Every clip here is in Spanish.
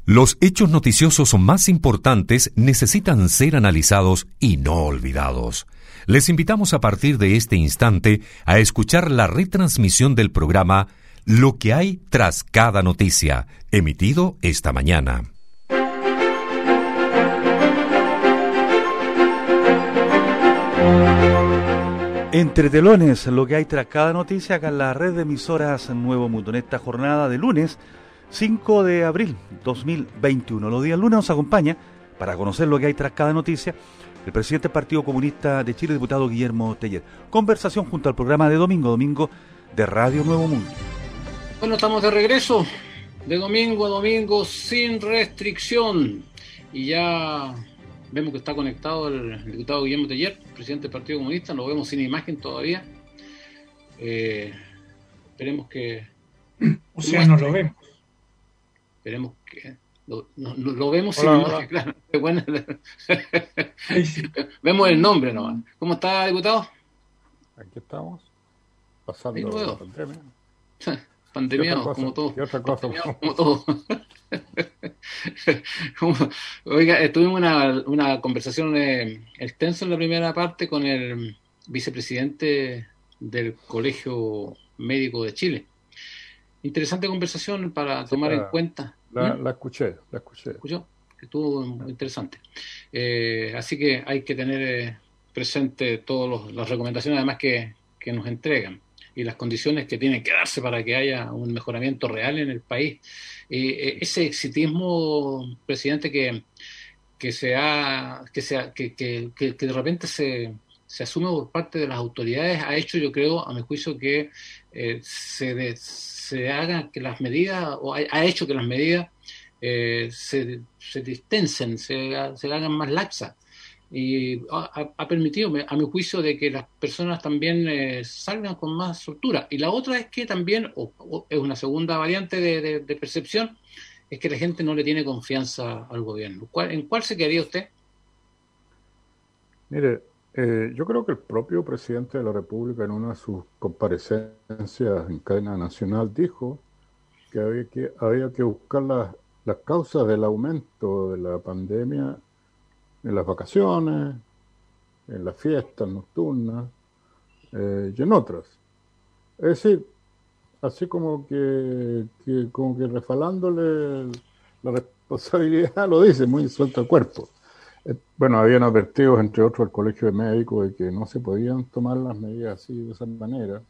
Los hechos noticiosos más importantes necesitan ser analizados y no olvidados. Les invitamos a partir de este instante a escuchar la retransmisión del programa Lo que hay tras cada noticia, emitido esta mañana. Entre telones, lo que hay tras cada noticia acá en la red de emisoras Nuevo Mundo, en esta jornada de lunes 5 de abril 2021. Los días lunes nos acompaña, para conocer lo que hay tras cada noticia, el presidente del Partido Comunista de Chile, diputado Guillermo Teller. Conversación junto al programa de domingo de Radio Nuevo Mundo. Bueno, estamos de regreso, de domingo a domingo, sin restricción. Y ya vemos que está conectado el diputado Guillermo Teller, presidente del Partido Comunista. Lo vemos sin imagen todavía. Esperemos que... O sea, no lo vemos. Esperemos que lo vemos hola, sin imagen, claro. Bueno, sí. Vemos el nombre nomás. ¿Cómo está, diputado? Aquí estamos, pasando la pandemia. Pandemiados, como todo. ¿Qué otra cosa? Como todo. Oiga, tuvimos una conversación extensa en la primera parte con el vicepresidente del Colegio Médico de Chile. Interesante conversación para tomar en cuenta. La escuché. ¿Escuchó? Estuvo muy interesante. Así que hay que tener presente todas las recomendaciones además que nos entregan y las condiciones que tienen que darse para que haya un mejoramiento real en el país. Ese exitismo, presidente, que de repente se asume por parte de las autoridades, ha hecho, yo creo, a mi juicio, que se haga que las medidas, o ha hecho que las medidas se distensen, se hagan más laxas. Y ha permitido, a mi juicio, de que las personas también salgan con más soltura. Y la otra es que también, o es una segunda variante de percepción, es que la gente no le tiene confianza al gobierno. ¿En cuál se quedaría usted? Mire, yo creo que el propio presidente de la República, en una de sus comparecencias en cadena nacional, dijo que había que buscar las causas del aumento de la pandemia en las vacaciones, en las fiestas nocturnas y en otras. Es decir, así como que refalándole la responsabilidad, lo dice, muy suelto al cuerpo. Bueno, habían advertido, entre otros, al Colegio de Médicos de que no se podían tomar las medidas así, de esa manera.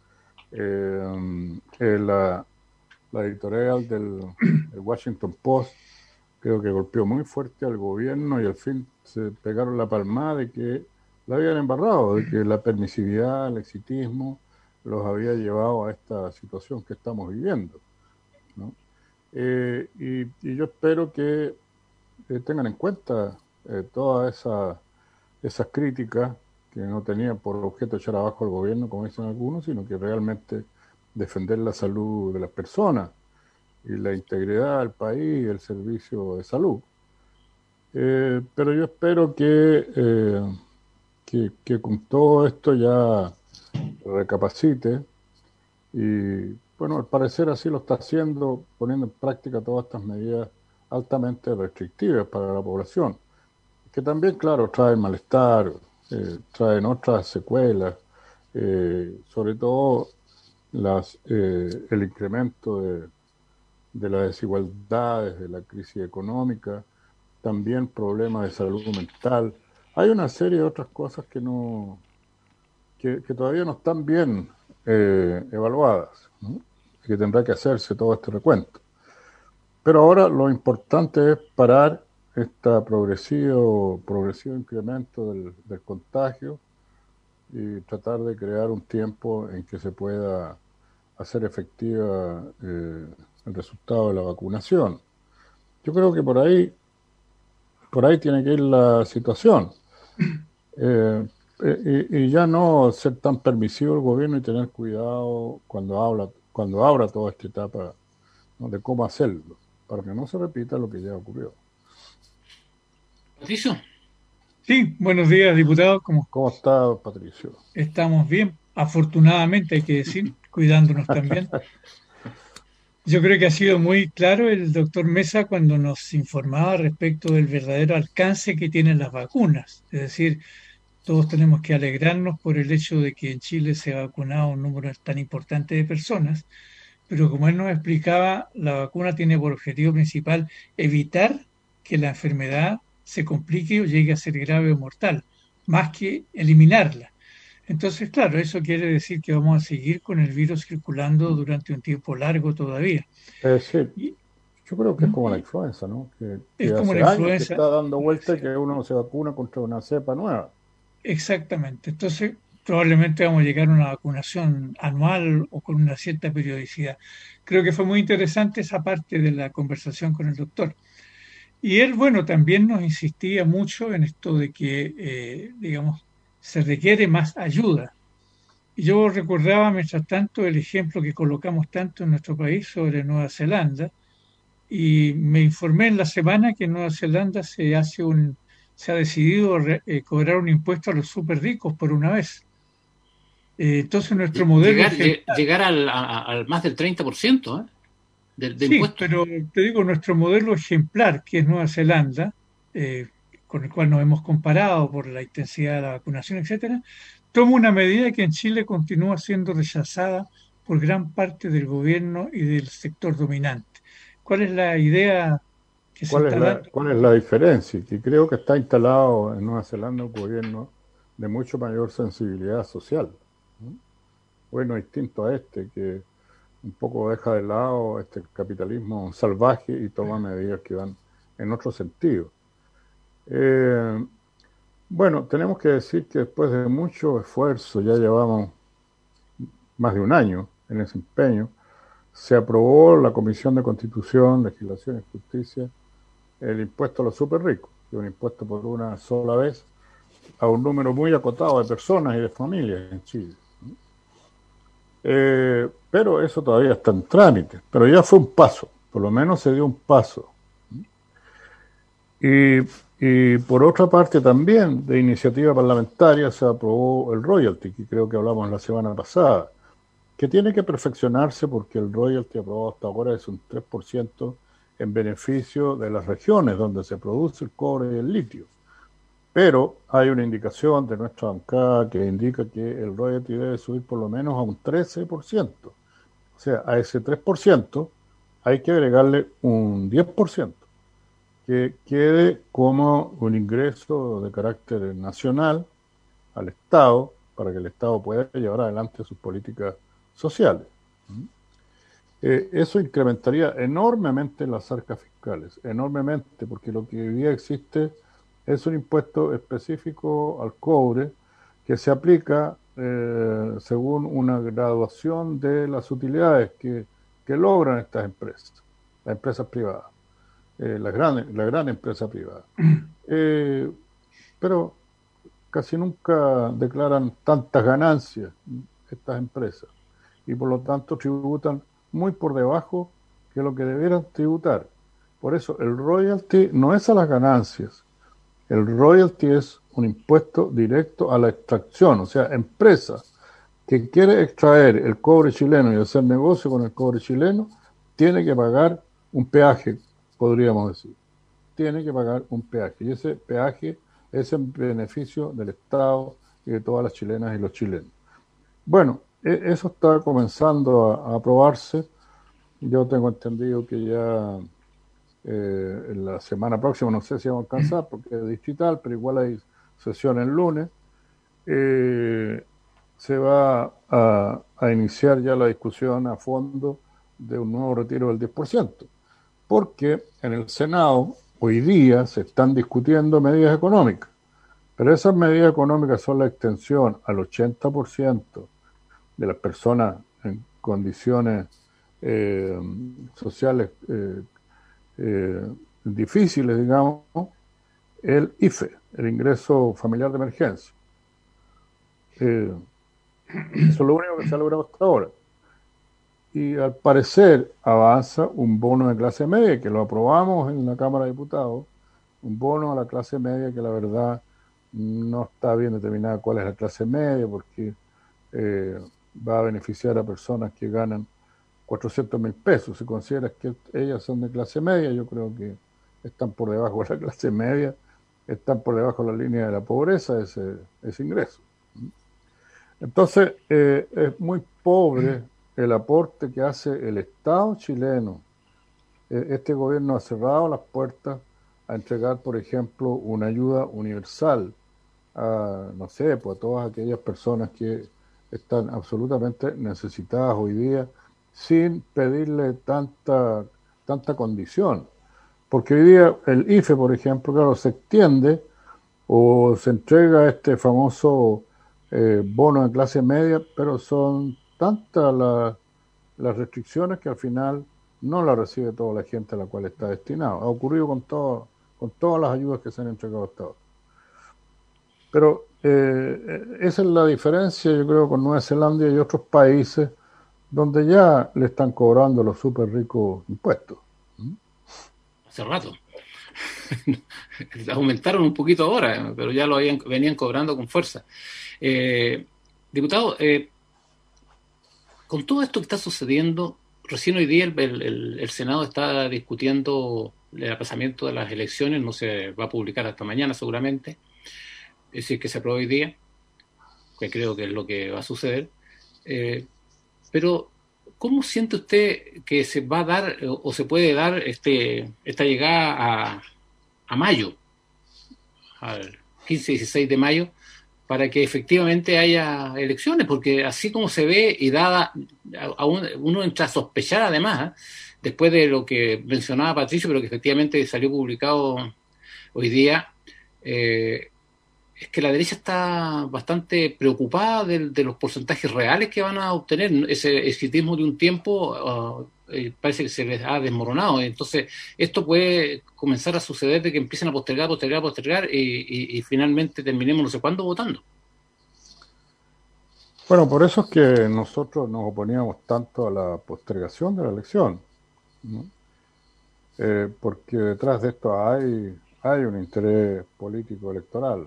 La editorial del Washington Post creo que golpeó muy fuerte al gobierno y al fin se pegaron la palmada de que la habían embarrado, de que la permisividad, el exitismo los había llevado a esta situación que estamos viviendo, ¿no? Y yo espero que tengan en cuenta todas esas críticas que no tenían por objeto echar abajo al gobierno, como dicen algunos, sino que realmente defender la salud de las personas y la integridad del país y el servicio de salud. Pero yo espero que con todo esto ya recapacite y, bueno, al parecer así lo está haciendo, poniendo en práctica todas estas medidas altamente restrictivas para la población, que también, claro, traen malestar, traen otras secuelas, sobre todo el incremento de las desigualdades, de la crisis económica, también problemas de salud mental. Hay una serie de otras cosas que todavía no están bien evaluadas, ¿no? Y que tendrá que hacerse todo este recuento. Pero ahora lo importante es parar este progresivo incremento del contagio y tratar de crear un tiempo en que se pueda hacer efectiva el resultado de la vacunación. Yo creo que por ahí tiene que ir la situación. Y ya no ser tan permisivo el gobierno y tener cuidado cuando abra toda esta etapa, ¿no?, de cómo hacerlo, para que no se repita lo que ya ocurrió. Patricio. Sí, buenos días, diputado. ¿Cómo está, Patricio? Estamos bien, afortunadamente hay que decir, cuidándonos también. Yo creo que ha sido muy claro el doctor Mesa cuando nos informaba respecto del verdadero alcance que tienen las vacunas. Es decir, todos tenemos que alegrarnos por el hecho de que en Chile se ha vacunado un número tan importante de personas, pero como él nos explicaba, la vacuna tiene por objetivo principal evitar que la enfermedad se complique o llegue a ser grave o mortal, más que eliminarla. Entonces, claro, eso quiere decir que vamos a seguir con el virus circulando durante un tiempo largo todavía. Es decir, Y, yo creo que es como la y influenza, ¿no? Que es como la hace años que influenza. está dando vuelta y que uno se vacuna contra una cepa nueva. Exactamente. Entonces, probablemente vamos a llegar a una vacunación anual o con una cierta periodicidad. Creo que fue muy interesante esa parte de la conversación con el doctor. Y él, bueno, también nos insistía mucho en esto de que, digamos, se requiere más ayuda. Y yo recordaba, mientras tanto, el ejemplo que colocamos tanto en nuestro país sobre Nueva Zelanda, y me informé en la semana que en Nueva Zelanda se ha decidido cobrar un impuesto a los súper ricos por una vez. Entonces nuestro modelo ejemplar, Llegar al más del 30%, ¿eh? De sí, impuestos. pero te digo, nuestro modelo ejemplar, que es Nueva Zelanda, eh, con el cual nos hemos comparado por la intensidad de la vacunación, etcétera, toma una medida que en Chile continúa siendo rechazada por gran parte del gobierno y del sector dominante. ¿Cuál es la idea que se está dando? Cuál es la diferencia? Que creo que está instalado en Nueva Zelanda un gobierno de mucho mayor sensibilidad social, ¿no? Bueno, distinto a este, que un poco deja de lado este capitalismo salvaje y toma medidas que van en otro sentido. Eh, bueno, tenemos que decir que después de mucho esfuerzo, ya llevamos más de un año en ese empeño, se aprobó la Comisión de Constitución, Legislación y Justicia el impuesto a los súper ricos, que es un impuesto por una sola vez a un número muy acotado de personas y de familias en Chile. Pero eso todavía está en trámite, pero ya fue un paso, por lo menos se dio un paso. Y, y por otra parte también, de iniciativa parlamentaria, se aprobó el royalty, que creo que hablamos la semana pasada, que tiene que perfeccionarse porque el royalty aprobado hasta ahora es un 3% en beneficio de las regiones donde se produce el cobre y el litio. Pero hay una indicación de nuestra bancada que indica que el royalty debe subir por lo menos a un 13%. O sea, a ese 3% hay que agregarle un 10% que quede como un ingreso de carácter nacional al Estado para que el Estado pueda llevar adelante sus políticas sociales. Eso incrementaría enormemente las arcas fiscales, enormemente, porque lo que hoy día existe es un impuesto específico al cobre que se aplica según una graduación de las utilidades que logran estas empresas, las empresas privadas, la gran empresa privada. Pero casi nunca declaran tantas ganancias estas empresas y por lo tanto tributan muy por debajo que lo que debieran tributar. Por eso el royalty no es a las ganancias, el royalty es un impuesto directo a la extracción, o sea, empresa que quiere extraer el cobre chileno y hacer negocio con el cobre chileno, tiene que pagar un peaje, podríamos decir. Tiene que pagar un peaje y ese peaje es en beneficio del Estado y de todas las chilenas y los chilenos. Bueno, eso está comenzando a aprobarse. Yo tengo entendido que ya en la semana próxima, no sé si vamos a alcanzar porque es digital, pero igual hay sesión el lunes, se va a iniciar ya la discusión a fondo de un nuevo retiro del 10%, porque en el Senado hoy día se están discutiendo medidas económicas, pero esas medidas económicas son la extensión al 80% de las personas en condiciones sociales difíciles, digamos, el IFE, el ingreso familiar de emergencia. Eso es lo único que se ha logrado hasta ahora. Y al parecer avanza un bono de clase media, que lo aprobamos en la Cámara de Diputados, un bono a la clase media que la verdad no está bien determinada cuál es la clase media, porque va a beneficiar a personas que ganan 400.000 pesos. Si consideras que ellas son de clase media, yo creo que están por debajo de la clase media, están por debajo de la línea de la pobreza ese ingreso. Entonces, es muy pobre el aporte que hace el Estado chileno. Este gobierno ha cerrado las puertas a entregar, por ejemplo, una ayuda universal a, no sé, pues a todas aquellas personas que están absolutamente necesitadas hoy día, sin pedirle tanta condición. Porque hoy día el IFE, por ejemplo, claro, se extiende o se entrega este famoso bono de clase media, pero son tantas las restricciones que al final no la recibe toda la gente a la cual está destinado. Ha ocurrido con todas las ayudas que se han entregado hasta ahora. Pero esa es la diferencia, yo creo, con Nueva Zelanda y otros países donde ya le están cobrando los súper ricos impuestos. Hace rato. Aumentaron un poquito ahora, pero ya venían cobrando con fuerza. Diputado, con todo esto que está sucediendo, recién hoy día el Senado está discutiendo el aplazamiento de las elecciones, no se va a publicar hasta mañana seguramente, es decir, que se aprueba hoy día, que creo que es lo que va a suceder. Pero, ¿cómo siente usted que se va a dar o se puede dar esta llegada a mayo, al 15-16 de mayo, para que efectivamente haya elecciones? Porque así como se ve y dada, uno entra a sospechar además, después de lo que mencionaba Patricio, pero que efectivamente salió publicado hoy día, es que la derecha está bastante preocupada de los porcentajes reales que van a obtener. Ese exitismo de un tiempo parece que se les ha desmoronado. Entonces, esto puede comenzar a suceder de que empiecen a postergar y finalmente terminemos no sé cuándo votando. Bueno, por eso es que nosotros nos oponíamos tanto a la postergación de la elección, ¿no? Porque detrás de esto hay un interés político electoral.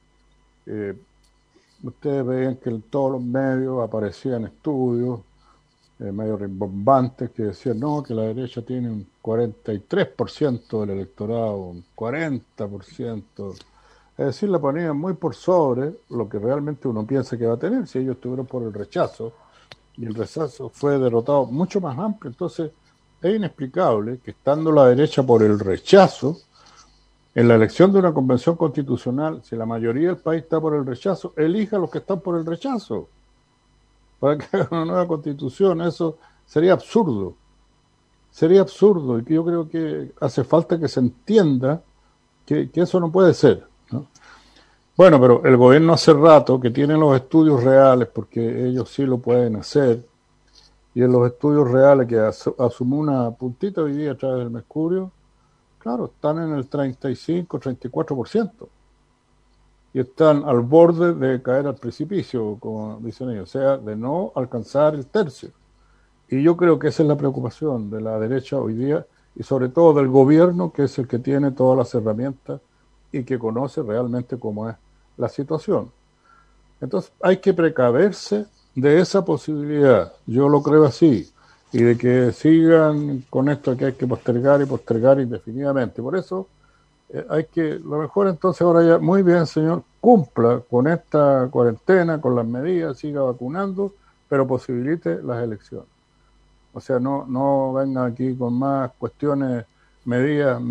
Ustedes veían que en todos los medios aparecían estudios medio rimbombantes que decían no, que la derecha tiene un 43% del electorado, un 40%. Es decir, la ponían muy por sobre lo que realmente uno piensa que va a tener si ellos estuvieron por el rechazo, y el rechazo fue derrotado mucho más amplio. Entonces es inexplicable que estando la derecha por el rechazo, en la elección de una convención constitucional, si la mayoría del país está por el rechazo, elija a los que están por el rechazo para que hagan una nueva constitución. Eso sería absurdo. Sería absurdo, y yo creo que hace falta que se entienda que eso no puede ser, ¿no? Bueno, pero el gobierno hace rato que tiene los estudios reales, porque ellos sí lo pueden hacer, y en los estudios reales que asumió una puntita hoy día a través del Mercurio, claro, están en el 35-34%. Y están al borde de caer al precipicio, como dicen ellos, o sea, de no alcanzar el tercio. Y yo creo que esa es la preocupación de la derecha hoy día, y sobre todo del gobierno, que es el que tiene todas las herramientas y que conoce realmente cómo es la situación. Entonces hay que precaverse de esa posibilidad, yo lo creo así, y de que sigan con esto que hay que postergar indefinidamente. Por eso lo mejor entonces ahora ya, muy bien señor, cumpla con esta cuarentena, con las medidas, siga vacunando, pero posibilite las elecciones. O sea, no venga aquí con más cuestiones, medidas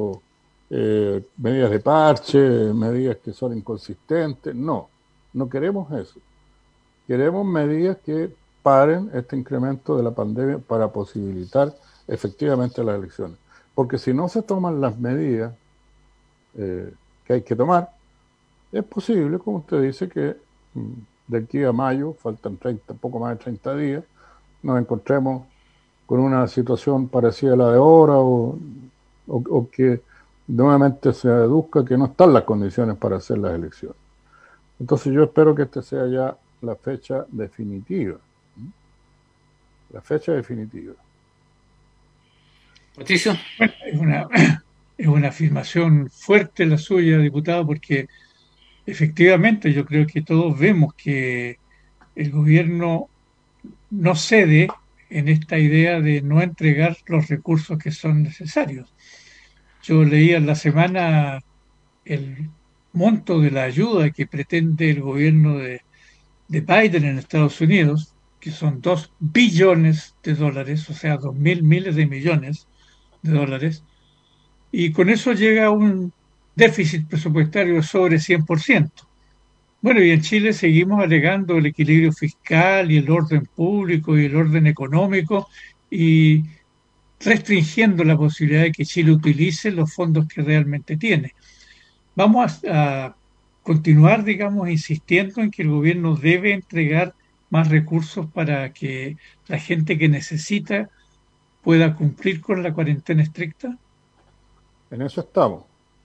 de parche, medidas que son inconsistentes. No queremos eso. Queremos medidas que paren este incremento de la pandemia para posibilitar efectivamente las elecciones. Porque si no se toman las medidas que hay que tomar, es posible, como usted dice, que de aquí a mayo, faltan poco más de 30 días, nos encontremos con una situación parecida a la de ahora o que nuevamente se deduzca que no están las condiciones para hacer las elecciones. Entonces yo espero que esta sea ya la fecha definitiva. La fecha definitiva. Patricio. Bueno, es una afirmación fuerte la suya, diputado, porque efectivamente yo creo que todos vemos que el gobierno no cede en esta idea de no entregar los recursos que son necesarios. Yo leía en la semana el monto de la ayuda que pretende el gobierno de Biden en Estados Unidos, que son 2 billones de dólares, o sea, 2.000 miles de millones de dólares, y con eso llega a un déficit presupuestario sobre 100%. Bueno, y en Chile seguimos alegando el equilibrio fiscal y el orden público y el orden económico y restringiendo la posibilidad de que Chile utilice los fondos que realmente tiene. Vamos a continuar, digamos, insistiendo en que el gobierno debe entregar más recursos para que la gente que necesita pueda cumplir con la cuarentena estricta. En eso estamos.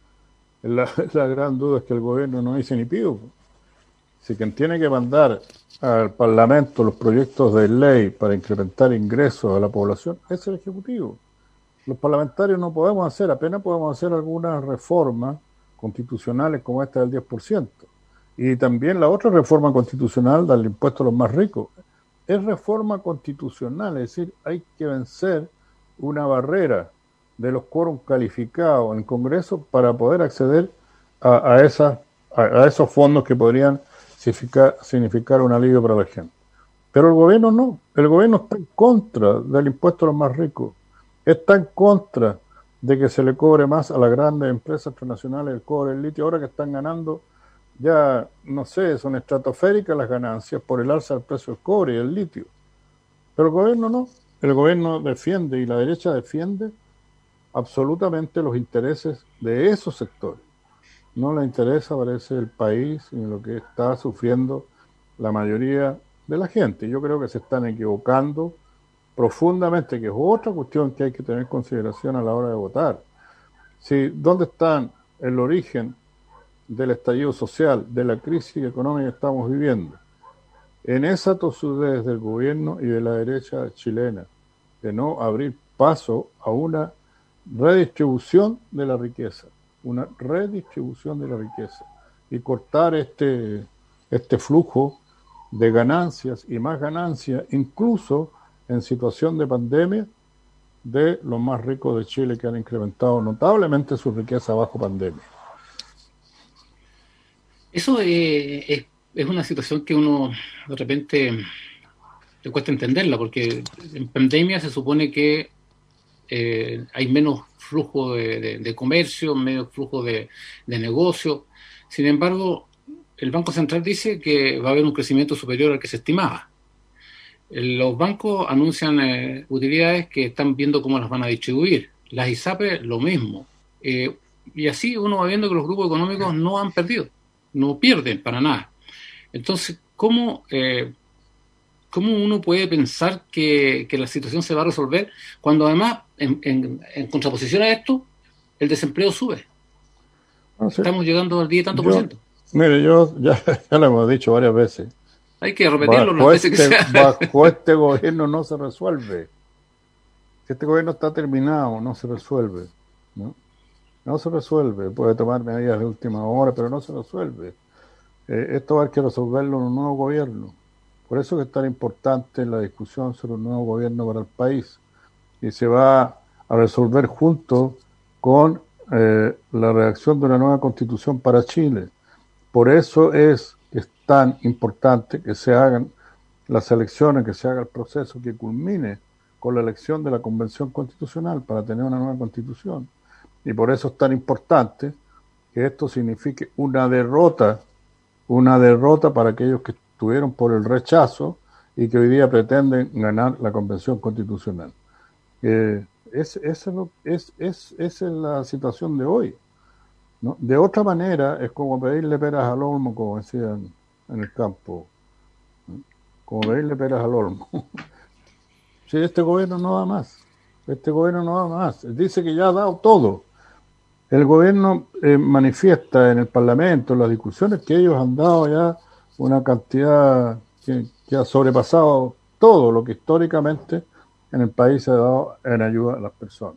La gran duda es que el gobierno no dice ni pío. Si quien tiene que mandar al Parlamento los proyectos de ley para incrementar ingresos a la población es el Ejecutivo. Los parlamentarios no podemos hacer, apenas podemos hacer algunas reformas constitucionales como esta del 10%. Y también la otra reforma constitucional del impuesto a los más ricos. Es reforma constitucional, es decir, hay que vencer una barrera de los quórum calificados en el Congreso para poder acceder a esos fondos que podrían significar un alivio para la gente. Pero el gobierno no, el gobierno está en contra del impuesto a los más ricos, está en contra de que se le cobre más a las grandes empresas transnacionales el cobre del litio, ahora que están ganando ya, no sé, son estratosféricas las ganancias por el alza del precio del cobre y del litio. Pero el gobierno no, el gobierno defiende y la derecha defiende absolutamente los intereses de esos sectores. No le interesa, parece, el país y lo que está sufriendo la mayoría de la gente. Yo creo que se están equivocando profundamente, que es otra cuestión que hay que tener en consideración a la hora de votar. Si, ¿dónde está el origen del estallido social, de la crisis económica que estamos viviendo? En esa tosudez del gobierno y de la derecha chilena, de no abrir paso a una redistribución de la riqueza, y cortar este flujo de ganancias y más ganancias, incluso en situación de pandemia, de los más ricos de Chile, que han incrementado notablemente su riqueza bajo pandemia. Eso es una situación que uno de repente le cuesta entenderla, porque en pandemia se supone que hay menos flujo de comercio, menos flujo de negocio. Sin embargo, el Banco Central dice que va a haber un crecimiento superior al que se estimaba. Los bancos anuncian utilidades que están viendo cómo las van a distribuir. Las ISAPRES, lo mismo. Y así uno va viendo que los grupos económicos no han perdido, no pierden para nada. Entonces, ¿cómo uno puede pensar que la situación se va a resolver cuando además, en contraposición a esto, el desempleo sube? No sé. Estamos llegando al 10 y tanto por ciento. Mire, ya lo hemos dicho varias veces. Hay que repetirlo las veces que sea. Bajo este gobierno no se resuelve. Si este gobierno está terminado, no se resuelve. No se resuelve. Puede tomar medidas de última hora, pero no se resuelve. Esto va a haber que resolverlo en un nuevo gobierno. Por eso que es tan importante la discusión sobre un nuevo gobierno para el país. Y se va a resolver junto con la redacción de una nueva constitución para Chile. Por eso es tan importante que se hagan las elecciones, que se haga el proceso que culmine con la elección de la Convención Constitucional para tener una nueva constitución. Y por eso es tan importante que esto signifique una derrota para aquellos que estuvieron por el rechazo y que hoy día pretenden ganar la Convención Constitucional. Esa es la situación de hoy, ¿no? De otra manera es como pedirle peras al olmo, como decían en el campo, ¿no? Como pedirle peras al olmo. Si este gobierno no da más, dice que ya ha dado todo. El gobierno manifiesta en el Parlamento, en las discusiones, que ellos han dado ya una cantidad que ha sobrepasado todo lo que históricamente en el país se ha dado en ayuda a las personas.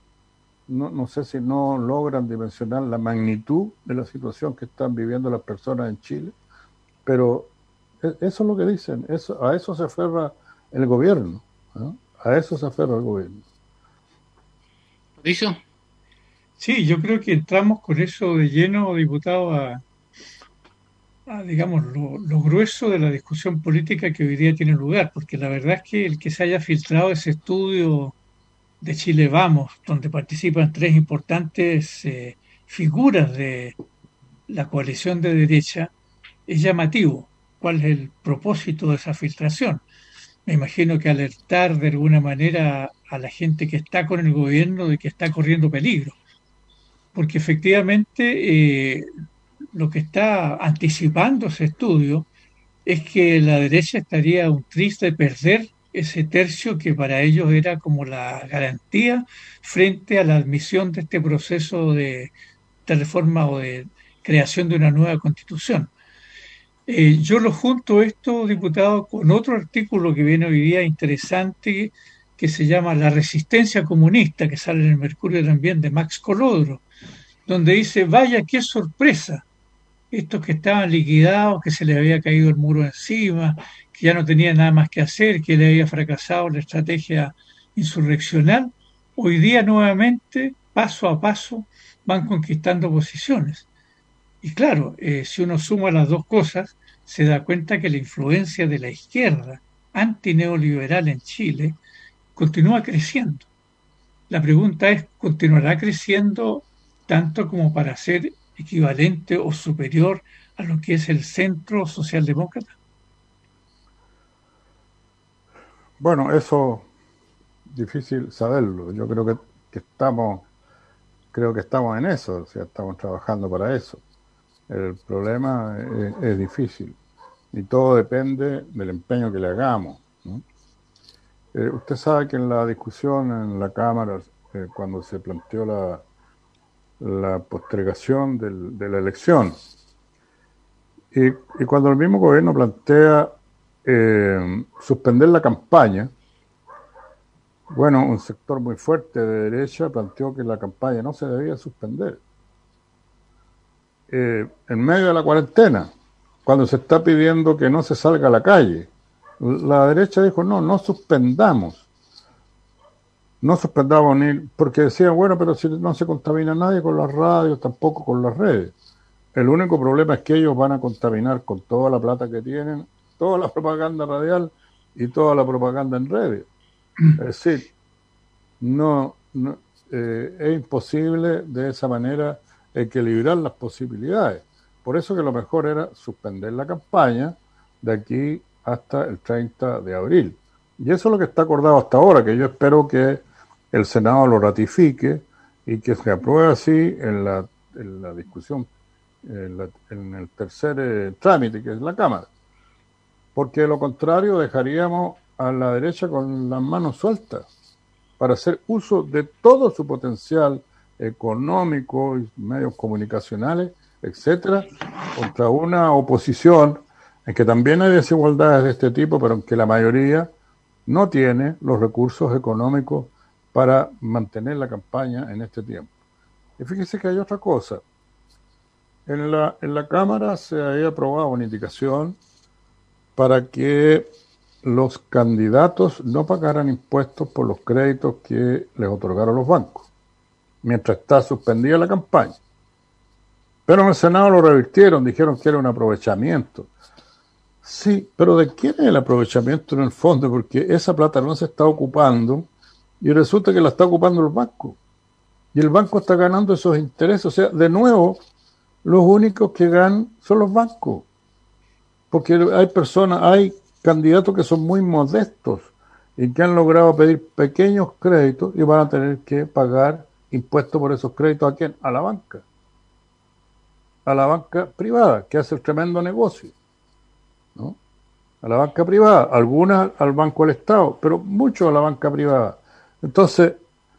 No sé si no logran dimensionar la magnitud de la situación que están viviendo las personas en Chile, pero eso es lo que dicen, a eso se aferra el gobierno, ¿no? A eso se aferra el gobierno. ¿Dicho? Sí, yo creo que entramos con eso de lleno, diputado, digamos, lo grueso de la discusión política que hoy día tiene lugar, porque la verdad es que el que se haya filtrado ese estudio de Chile Vamos, donde participan tres importantes figuras de la coalición de derecha, es llamativo. ¿Cuál es el propósito de esa filtración? Me imagino que alertar de alguna manera a la gente que está con el gobierno de que está corriendo peligro, porque efectivamente lo que está anticipando ese estudio es que la derecha estaría un triste de perder ese tercio que para ellos era como la garantía frente a la admisión de este proceso de reforma o de creación de una nueva constitución. Yo lo junto esto, diputado, con otro artículo que viene hoy día interesante que se llama La resistencia comunista, que sale en el Mercurio también, de Max Colodro, donde dice, vaya qué sorpresa, estos que estaban liquidados, que se les había caído el muro encima, que ya no tenían nada más que hacer, que le había fracasado la estrategia insurreccional, hoy día nuevamente, paso a paso, van conquistando posiciones. Y claro, si uno suma las dos cosas, se da cuenta que la influencia de la izquierda antineoliberal en Chile continúa creciendo. La pregunta es, ¿continuará creciendo tanto como para ser equivalente o superior a lo que es el centro socialdemócrata? Bueno, eso difícil saberlo. Yo creo que estamos en eso, o sea, estamos trabajando para eso. El problema es difícil y todo depende del empeño que le hagamos, ¿no? Usted sabe que en la discusión en la Cámara, cuando se planteó la postergación de la elección, y cuando el mismo gobierno plantea suspender la campaña, bueno, un sector muy fuerte de derecha planteó que la campaña no se debía suspender. En medio de la cuarentena, cuando se está pidiendo que no se salga a la calle, la derecha dijo, no suspendamos ni, porque decían, bueno, pero si no se contamina nadie con las radios, tampoco con las redes. El único problema es que ellos van a contaminar con toda la plata que tienen, toda la propaganda radial y toda la propaganda en redes. Es decir, es imposible de esa manera equilibrar las posibilidades. Por eso que lo mejor era suspender la campaña de aquí hasta el 30 de abril. Y eso es lo que está acordado hasta ahora, que yo espero que el Senado lo ratifique y que se apruebe así en la discusión, en el tercer trámite, que es la Cámara. Porque de lo contrario dejaríamos a la derecha con las manos sueltas para hacer uso de todo su potencial económico, medios comunicacionales, etcétera, contra una oposición en que también hay desigualdades de este tipo, pero en que la mayoría no tiene los recursos económicos para mantener la campaña en este tiempo. Y fíjese que hay otra cosa. En la Cámara se había aprobado una indicación para que los candidatos no pagaran impuestos por los créditos que les otorgaron los bancos, mientras está suspendida la campaña. Pero en el Senado lo revirtieron, dijeron que era un aprovechamiento. Sí, pero ¿de quién es el aprovechamiento en el fondo? Porque esa plata no se está ocupando y resulta que la está ocupando el banco. Y el banco está ganando esos intereses. O sea, de nuevo, los únicos que ganan son los bancos. Porque hay candidatos que son muy modestos y que han logrado pedir pequeños créditos y van a tener que pagar impuestos por esos créditos. ¿A quién? A la banca. A la banca privada, que hace el tremendo negocio, ¿no? A la banca privada, algunas al Banco del Estado, pero muchos a la banca privada. Entonces,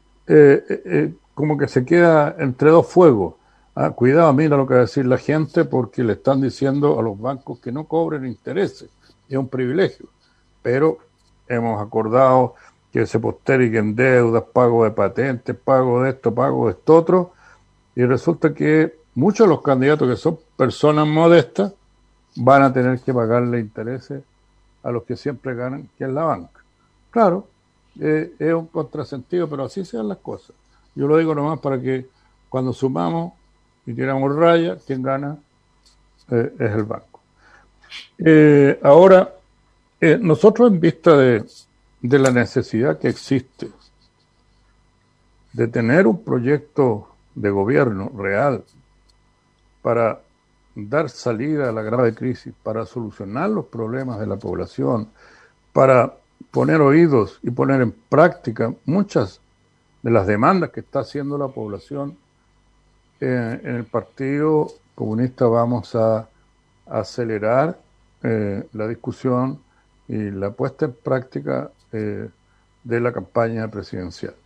como que se queda entre dos fuegos. Cuidado, mira lo que va a decir la gente, porque le están diciendo a los bancos que no cobren intereses. Es un privilegio. Pero hemos acordado que se posterguen deudas, pago de patentes, pago de esto otro, y resulta que muchos de los candidatos que son personas modestas van a tener que pagarle intereses a los que siempre ganan, que es la banca. Claro, Es un contrasentido, pero así sean las cosas. Yo lo digo nomás para que cuando sumamos y tiramos raya, quien gana es el banco. Ahora, nosotros en vista de la necesidad que existe de tener un proyecto de gobierno real para dar salida a la grave crisis, para solucionar los problemas de la población, para poner oídos y poner en práctica muchas de las demandas que está haciendo la población, en el Partido Comunista vamos a acelerar la discusión y la puesta en práctica de la campaña presidencial.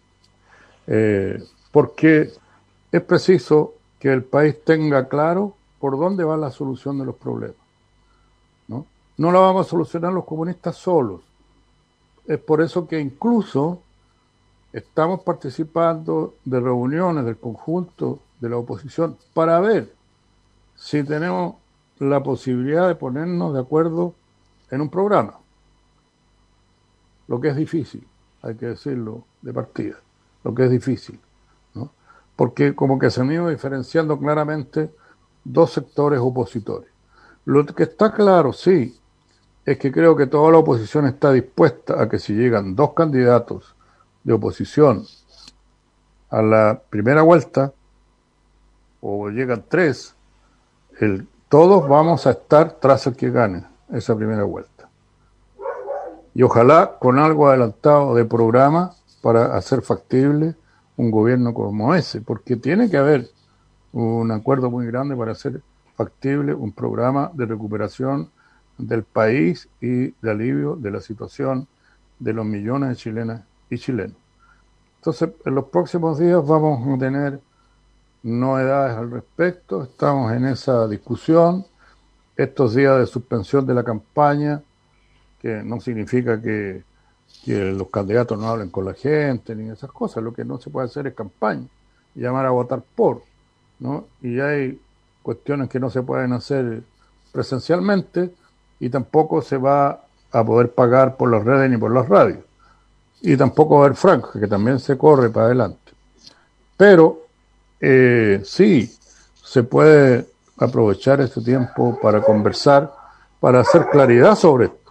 Porque es preciso que el país tenga claro por dónde va la solución de los problemas. No la vamos a solucionar los comunistas solos. Es por eso que incluso estamos participando de reuniones del conjunto de la oposición para ver si tenemos la posibilidad de ponernos de acuerdo en un programa. Lo que es difícil, hay que decirlo de partida, lo que es difícil, ¿no? Porque como que se han ido diferenciando claramente dos sectores opositores. Lo que está claro, sí, es que creo que toda la oposición está dispuesta a que si llegan dos candidatos de oposición a la primera vuelta, o llegan tres, todos vamos a estar tras el que gane esa primera vuelta. Y ojalá con algo adelantado de programa para hacer factible un gobierno como ese, porque tiene que haber un acuerdo muy grande para hacer factible un programa de recuperación del país y de alivio de la situación de los millones de chilenas y chilenos. Entonces, en los próximos días vamos a tener novedades al respecto, estamos en esa discusión. Estos días de suspensión de la campaña, que no significa que los candidatos no hablen con la gente ni esas cosas, lo que no se puede hacer es campaña, llamar a votar por, ¿no? Y hay cuestiones que no se pueden hacer presencialmente y tampoco se va a poder pagar por las redes ni por las radios. Y tampoco va a haber franja, que también se corre para adelante. Pero sí se puede aprovechar este tiempo para conversar, para hacer claridad sobre esto,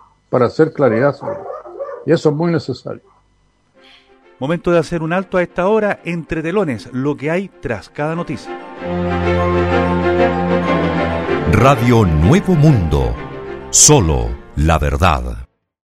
Y eso es muy necesario. Momento de hacer un alto a esta hora, entre telones, lo que hay tras cada noticia. Radio Nuevo Mundo. Solo la verdad.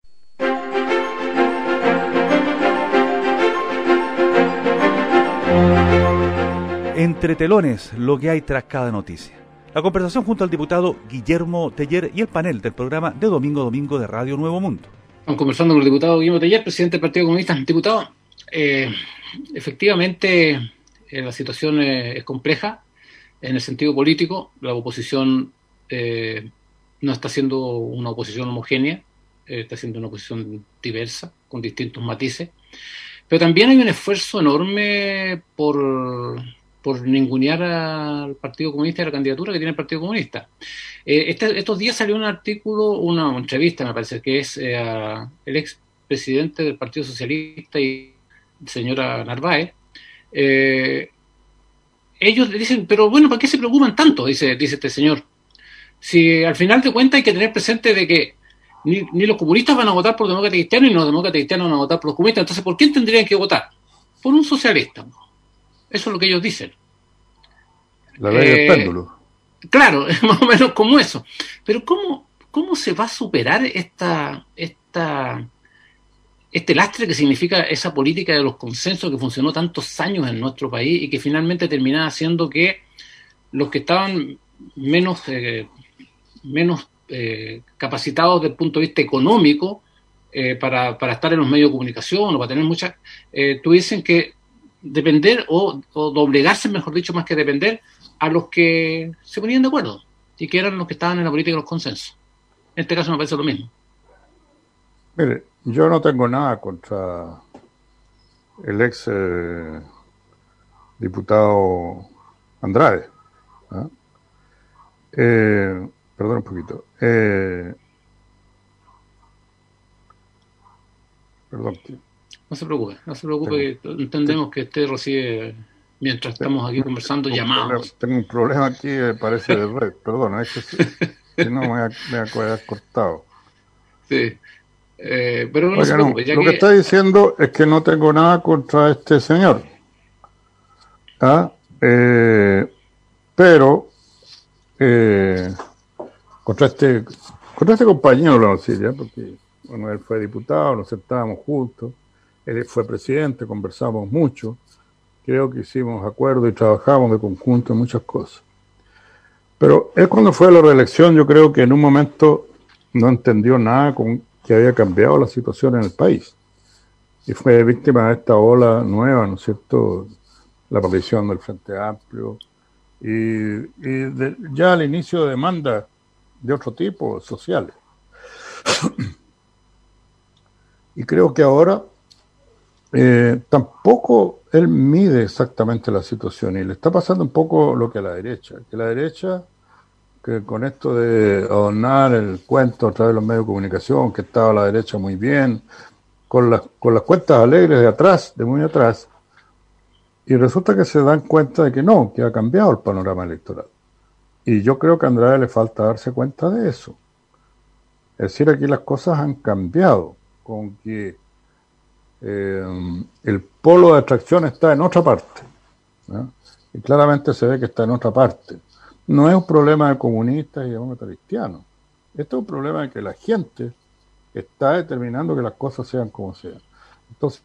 Entre telones, lo que hay tras cada noticia. La conversación junto al diputado Guillermo Teller y el panel del programa de Domingo a Domingo de Radio Nuevo Mundo. Estamos conversando con el diputado Guillermo Teller, presidente del Partido Comunista. Diputado, efectivamente la situación es compleja en el sentido político. La oposición no está siendo una oposición homogénea, está siendo una oposición diversa, con distintos matices. Pero también hay un esfuerzo enorme por ningunear al Partido Comunista y a la candidatura que tiene el Partido Comunista. Estos días salió un artículo, una entrevista, me parece, que es el expresidente del Partido Socialista y señora Narváez. Ellos le dicen, pero bueno, ¿para qué se preocupan tanto? Dice este señor. Si al final de cuentas hay que tener presente de que ni los comunistas van a votar por demócratas cristianos, ni los demócratas cristianos van a votar por los comunistas. Entonces, ¿por quién tendrían que votar? Por un socialista. Eso es lo que ellos dicen. La ley del péndulo. Claro, es más o menos como eso. Pero ¿cómo se va a superar este lastre que significa esa política de los consensos que funcionó tantos años en nuestro país y que finalmente terminaba haciendo que los que estaban menos capacitados desde el punto de vista económico para estar en los medios de comunicación o para tener muchas, tuviesen que depender o doblegarse, mejor dicho, más que depender, a los que se ponían de acuerdo y que eran los que estaban en la política de los consensos. En este caso me parece lo mismo. Mire, yo no tengo nada contra el ex diputado Andrade. Perdón un poquito. Perdón. No se preocupe, que entendemos que usted recibe, mientras estamos aquí conversando, llamados. Tengo un problema aquí, parece de red, perdona, es que si no me voy a quedar cortado. Sí, pero no Oiga, se preocupe. lo que está diciendo es que no tengo nada contra este señor. Pero contra este compañero, vamos a decir, ¿ya? Porque bueno, él fue diputado, nos sentábamos juntos, él fue presidente, conversamos mucho, creo que hicimos acuerdos y trabajamos de conjunto en muchas cosas. Pero él, cuando fue a la reelección, yo creo que en un momento no entendió nada con que había cambiado la situación en el país y fue víctima de esta ola nueva, ¿no es cierto?, la aparición del Frente Amplio y ya al inicio de demandas de otro tipo, sociales. Y creo que ahora tampoco él mide exactamente la situación y le está pasando un poco lo que a la derecha, que con esto de adornar el cuento a través de los medios de comunicación, que estaba la derecha muy bien, con las cuentas alegres de atrás, de muy atrás, y resulta que se dan cuenta de que no, que ha cambiado el panorama electoral. Y yo creo que a Andrade le falta darse cuenta de eso. Es decir, aquí las cosas han cambiado, con que el polo de atracción está en otra parte, ¿no? Y claramente se ve que está en otra parte. No es un problema de comunistas y de cristianos. Esto es un problema de que la gente está determinando que las cosas sean como sean. Entonces,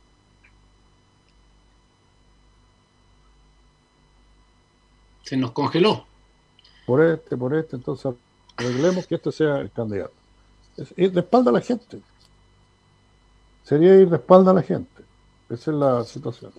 se nos congeló. Por este, entonces arreglemos que este sea el candidato. Es ir de espalda a la gente. Sería ir de espalda a la gente. Esa es la situación.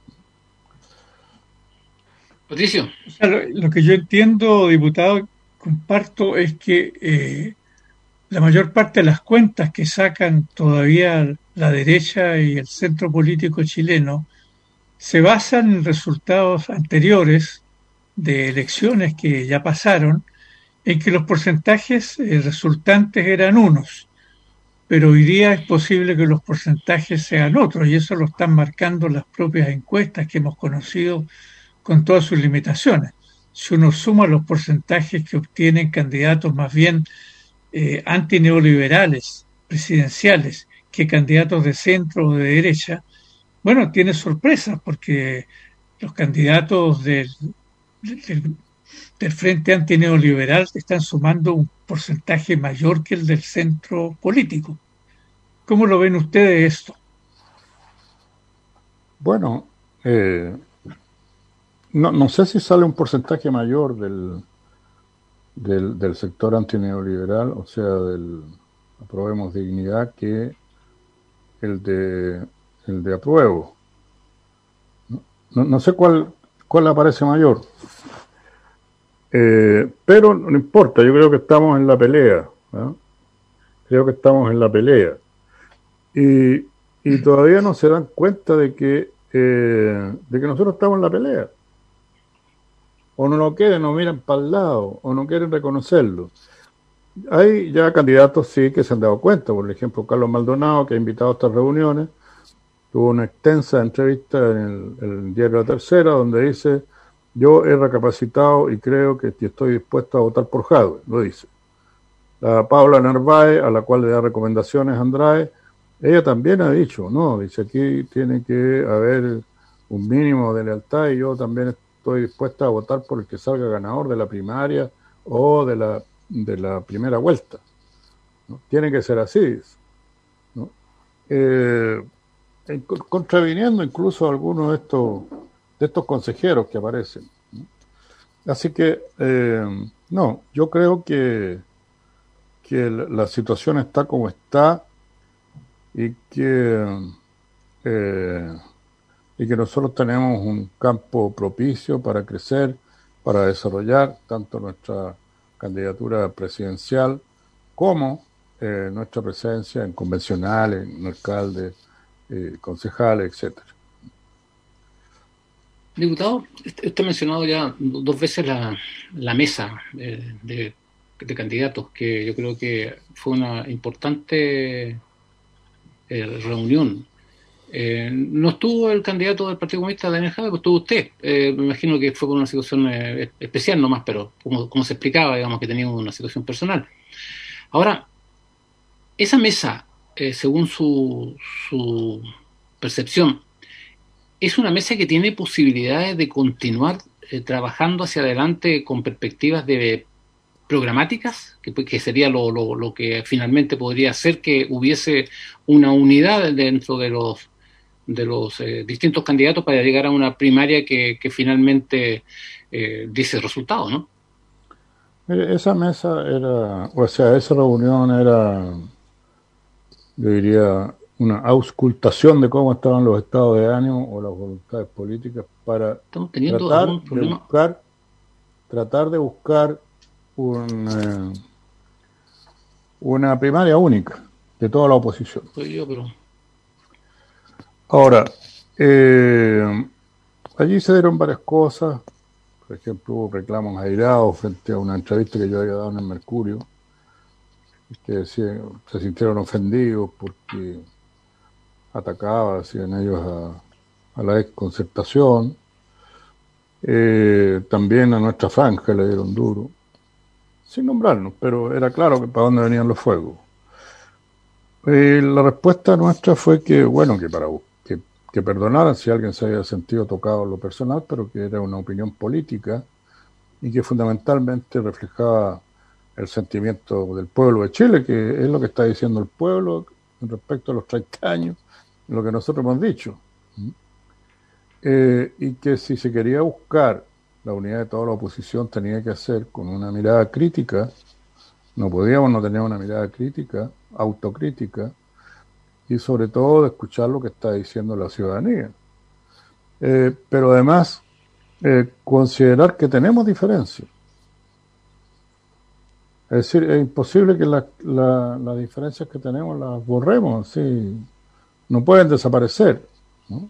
Patricio. O sea, lo que yo entiendo, diputado, comparto, es que la mayor parte de las cuentas que sacan todavía la derecha y el centro político chileno se basan en resultados anteriores de elecciones que ya pasaron, en que los porcentajes resultantes eran unos, pero hoy día es posible que los porcentajes sean otros, y eso lo están marcando las propias encuestas que hemos conocido con todas sus limitaciones. Si uno suma los porcentajes que obtienen candidatos más bien antineoliberales, presidenciales, que candidatos de centro o de derecha, bueno, tiene sorpresas porque los candidatos del Frente Antineoliberal están sumando un porcentaje mayor que el del centro político. ¿Cómo lo ven ustedes esto? Bueno, no sé si sale un porcentaje mayor del sector antineoliberal, o sea, del Aprobemos Dignidad, que el de Apruebo. No sé cuál aparece mayor. Pero no importa, yo creo que estamos en la pelea, ¿no? Creo que estamos en la pelea. Y todavía no se dan cuenta de que nosotros estamos en la pelea. O no lo quieren, o miran para el lado, o no quieren reconocerlo. Hay ya candidatos, sí, que se han dado cuenta. Por ejemplo, Carlos Maldonado, que ha invitado a estas reuniones, tuvo una extensa entrevista en el diario La Tercera, donde dice: yo he recapacitado y creo que estoy dispuesto a votar por Jadwe, lo dice. La Paula Narváez, a la cual le da recomendaciones Andrade, ella también ha dicho, no, dice, aquí tiene que haber un mínimo de lealtad y yo también estoy dispuesta a votar por el que salga ganador de la primaria o de la primera vuelta, ¿no? Tiene que ser así, ¿no? Contraviniendo incluso a algunos de estos consejeros que aparecen, ¿no? Así que no, yo creo que la situación está como está y que nosotros tenemos un campo propicio para crecer, para desarrollar tanto nuestra candidatura presidencial como nuestra presencia en convencionales, en alcaldes, concejales, etcétera. Diputado, usted ha mencionado ya 2 veces la mesa de candidatos, que yo creo que fue una importante reunión. No estuvo el candidato del Partido Comunista, Daniel Jadwe, pues estuvo usted. Me imagino que fue por una situación especial nomás, pero como se explicaba, digamos que tenía una situación personal. Ahora, esa mesa, según su percepción, es una mesa que tiene posibilidades de continuar trabajando hacia adelante con perspectivas de programáticas, que sería lo que finalmente podría hacer que hubiese una unidad dentro de los distintos candidatos para llegar a una primaria que finalmente dice el resultado, ¿no? Mire, esa mesa era, o sea, esa reunión era, yo diría, una auscultación de cómo estaban los estados de ánimo o las voluntades políticas para Estamos teniendo algún problema. tratar de buscar una primaria única de toda la oposición. Ahora, allí se dieron varias cosas. Por ejemplo, hubo reclamos airados frente a una entrevista que yo había dado en el Mercurio, que se sintieron ofendidos porque atacaba, decían ellos, a la exconcertación. También a nuestra franja le dieron duro, sin nombrarnos, pero era claro que para dónde venían los fuegos. La respuesta nuestra fue que, bueno, que perdonaran si alguien se había sentido tocado en lo personal, pero que era una opinión política y que fundamentalmente reflejaba el sentimiento del pueblo de Chile, que es lo que está diciendo el pueblo respecto a los 30 años, lo que nosotros hemos dicho. Y que si se quería buscar la unidad de toda la oposición tenía que hacer con una mirada crítica, no podíamos no tener una mirada crítica, autocrítica, y sobre todo de escuchar lo que está diciendo la ciudadanía. Pero además, considerar que tenemos diferencias. Es decir, es imposible que las diferencias que tenemos las borremos, ¿sí? No pueden desaparecer, ¿no?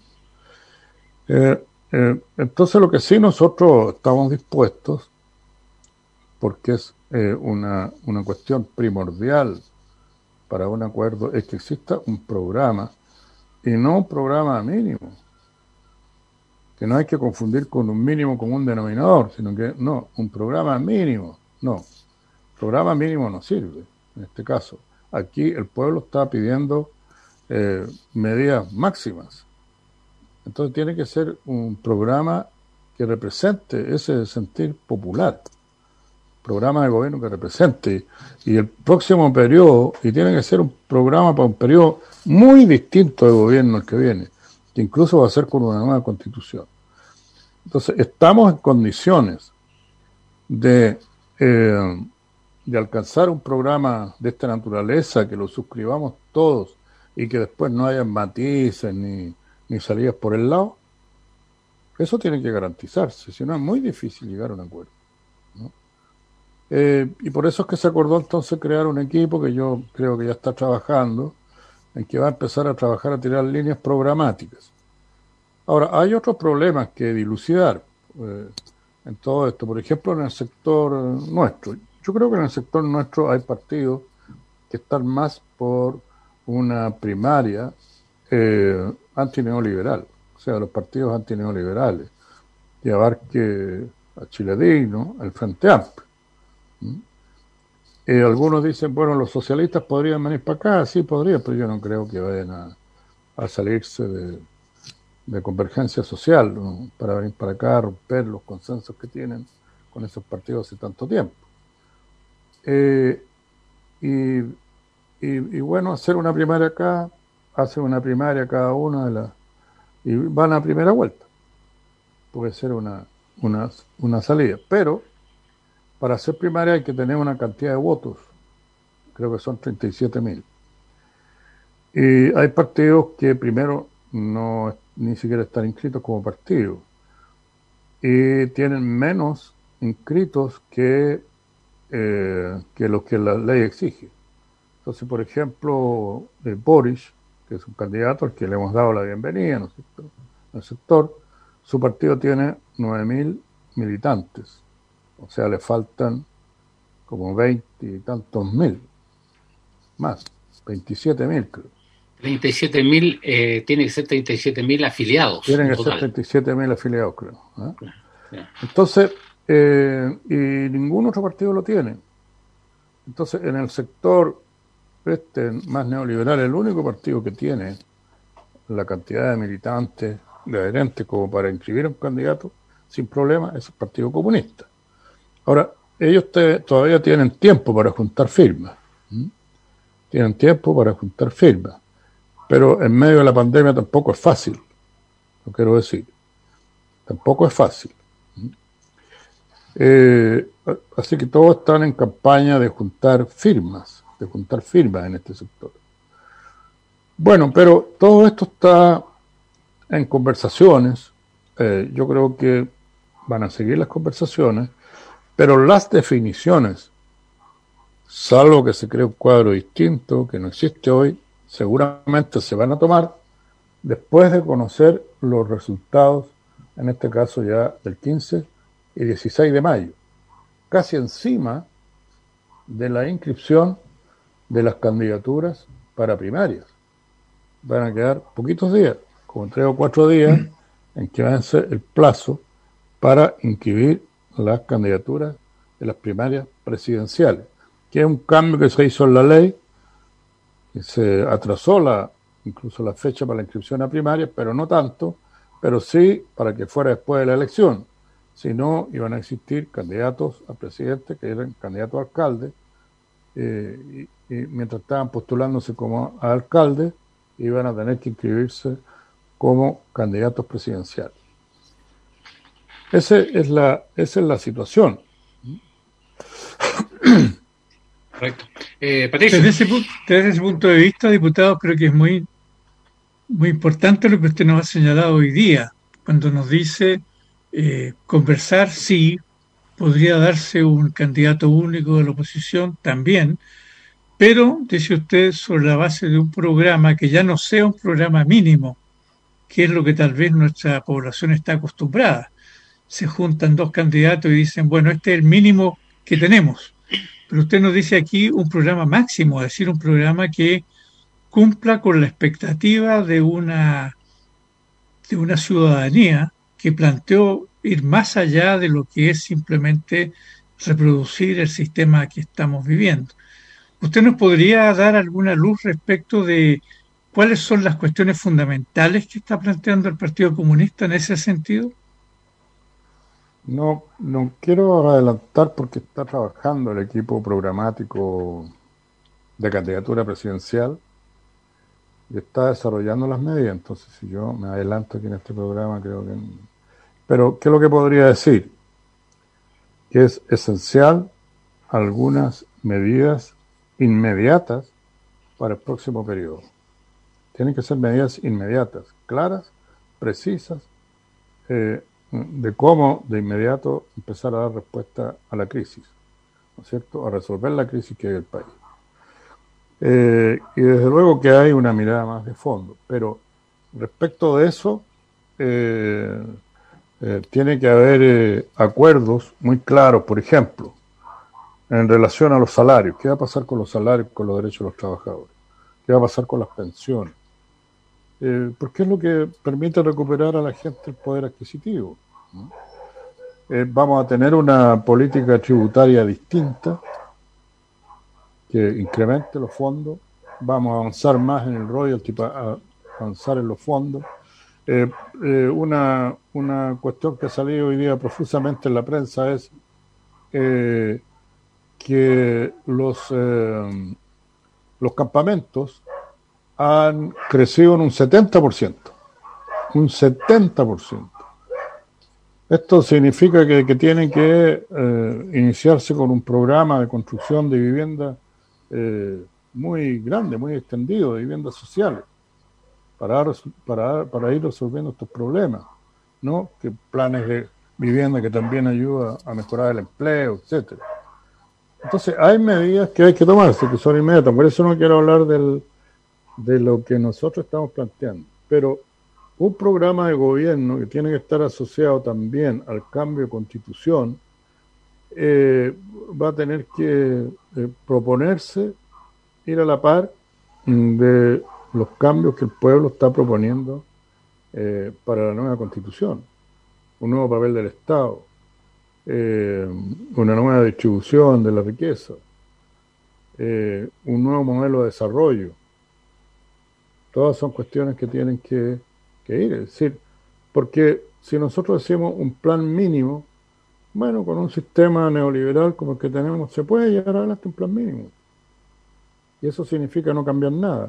Entonces lo que sí nosotros estamos dispuestos, porque es una cuestión primordial para un acuerdo, es que exista un programa, y no un programa mínimo, que no hay que confundir con un mínimo común denominador, sino que no, un programa mínimo, no, programa mínimo no sirve, en este caso. Aquí el pueblo está pidiendo medidas máximas. Entonces tiene que ser un programa que represente ese sentir popular, programa de gobierno que represente, y el próximo periodo, y tiene que ser un programa para un periodo muy distinto de gobierno al que viene, que incluso va a ser con una nueva constitución. Entonces estamos en condiciones de alcanzar un programa de esta naturaleza, que lo suscribamos todos y que después no haya matices ni salidas por el lado. Eso tiene que garantizarse, si no es muy difícil llegar a un acuerdo, ¿no? Y por eso es que se acordó entonces crear un equipo que yo creo que ya está trabajando, en que va a empezar a trabajar a tirar líneas programáticas. Ahora, hay otros problemas que dilucidar en todo esto. Por ejemplo, en el sector nuestro. Yo creo que en el sector nuestro hay partidos que están más por una primaria antineoliberal, o sea, los partidos antineoliberales, que abarque a Chile Digno, el Frente Amplio. Algunos dicen, bueno, los socialistas podrían venir para acá, sí podrían, pero yo no creo que vayan a salirse de convergencia social, ¿no?, para venir para acá a romper los consensos que tienen con esos partidos hace tanto tiempo. Y bueno, hacer una primaria acá, hacen una primaria cada una y van a primera vuelta. Puede ser una salida, pero para hacer primaria hay que tener una cantidad de votos, creo que son 37.000. Y hay partidos que primero no ni siquiera están inscritos como partido y tienen menos inscritos que los que la ley exige. Entonces, por ejemplo, Boris, que es un candidato al que le hemos dado la bienvenida, ¿no es cierto?, en el sector, su partido tiene 9.000 militantes, o sea, le faltan como 20 y tantos mil, más, 27.000 creo. 37.000, tiene que ser 37.000 afiliados. Tienen que ser 37.000 afiliados, creo. Entonces, y ningún otro partido lo tiene. Entonces, en el sector más neoliberal, el único partido que tiene la cantidad de militantes, de adherentes, como para inscribir a un candidato sin problema, es el Partido Comunista. Ahora, ellos todavía tienen tiempo para juntar firmas. Tienen tiempo para juntar firmas. Pero en medio de la pandemia tampoco es fácil. Lo quiero decir. Tampoco es fácil. Así que todos están en campaña de juntar firmas en este sector. Bueno, pero todo esto está en conversaciones. Yo creo que van a seguir las conversaciones, pero las definiciones, salvo que se cree un cuadro distinto, que no existe hoy, seguramente se van a tomar después de conocer los resultados, en este caso ya del 15 y 16 de mayo, casi encima de la inscripción de las candidaturas para primarias. Van a quedar poquitos días, como 3 o 4 días, en que vence el plazo para inscribir las candidaturas de las primarias presidenciales, que es un cambio que se hizo en la ley, que se atrasó incluso la fecha para la inscripción a primarias, pero no tanto, pero sí para que fuera después de la elección. Si no, iban a existir candidatos a presidente que eran candidatos a alcalde, y mientras estaban postulándose como a alcalde, iban a tener que inscribirse como candidatos presidenciales. Esa es la situación. Correcto. Patricio. Desde ese punto de vista, diputado, creo que es muy, muy importante lo que usted nos ha señalado hoy día, cuando nos dice conversar, sí, podría darse un candidato único de la oposición también, pero, dice usted, sobre la base de un programa que ya no sea un programa mínimo, que es lo que tal vez nuestra población está acostumbrada. Se juntan dos candidatos y dicen, bueno, este es el mínimo que tenemos. Pero usted nos dice aquí un programa máximo, es decir, un programa que cumpla con la expectativa de una ciudadanía que planteó ir más allá de lo que es simplemente reproducir el sistema que estamos viviendo. ¿Usted nos podría dar alguna luz respecto de cuáles son las cuestiones fundamentales que está planteando el Partido Comunista en ese sentido? No quiero adelantar porque está trabajando el equipo programático de candidatura presidencial y está desarrollando las medidas. Entonces, si yo me adelanto aquí en este programa, creo que... Pero, ¿qué es lo que podría decir? Que es esencial algunas medidas inmediatas para el próximo periodo. Tienen que ser medidas inmediatas, claras, precisas, de cómo de inmediato empezar a dar respuesta a la crisis, ¿no es cierto?, a resolver la crisis que hay en el país. Y desde luego que hay una mirada más de fondo, pero respecto de eso, tiene que haber acuerdos muy claros, por ejemplo, en relación a los salarios. ¿Qué va a pasar con los salarios, con los derechos de los trabajadores? ¿Qué va a pasar con las pensiones? Porque es lo que permite recuperar a la gente el poder adquisitivo, ¿no? Vamos a tener una política tributaria distinta que incremente los fondos, vamos a avanzar más en el royalty para avanzar en los fondos. Una cuestión que ha salido hoy día profusamente en la prensa es que los campamentos han crecido en un 70%. Un 70%. Esto significa que tienen que iniciarse con un programa de construcción de vivienda muy grande, muy extendido, de viviendas sociales, para ir resolviendo estos problemas, ¿no? Que planes de vivienda que también ayudan a mejorar el empleo, etcétera. Entonces, hay medidas que hay que tomarse, que son inmediatas. Por eso no quiero hablar de lo que nosotros estamos planteando. Pero un programa de gobierno que tiene que estar asociado también al cambio de constitución va a tener que proponerse ir a la par de los cambios que el pueblo está proponiendo para la nueva Constitución. Un nuevo papel del Estado, una nueva distribución de la riqueza, un nuevo modelo de desarrollo. Todas son cuestiones que tienen que ir. Es decir, porque si nosotros decimos un plan mínimo, bueno, con un sistema neoliberal como el que tenemos, se puede llegar adelante un plan mínimo. Y eso significa no cambiar nada.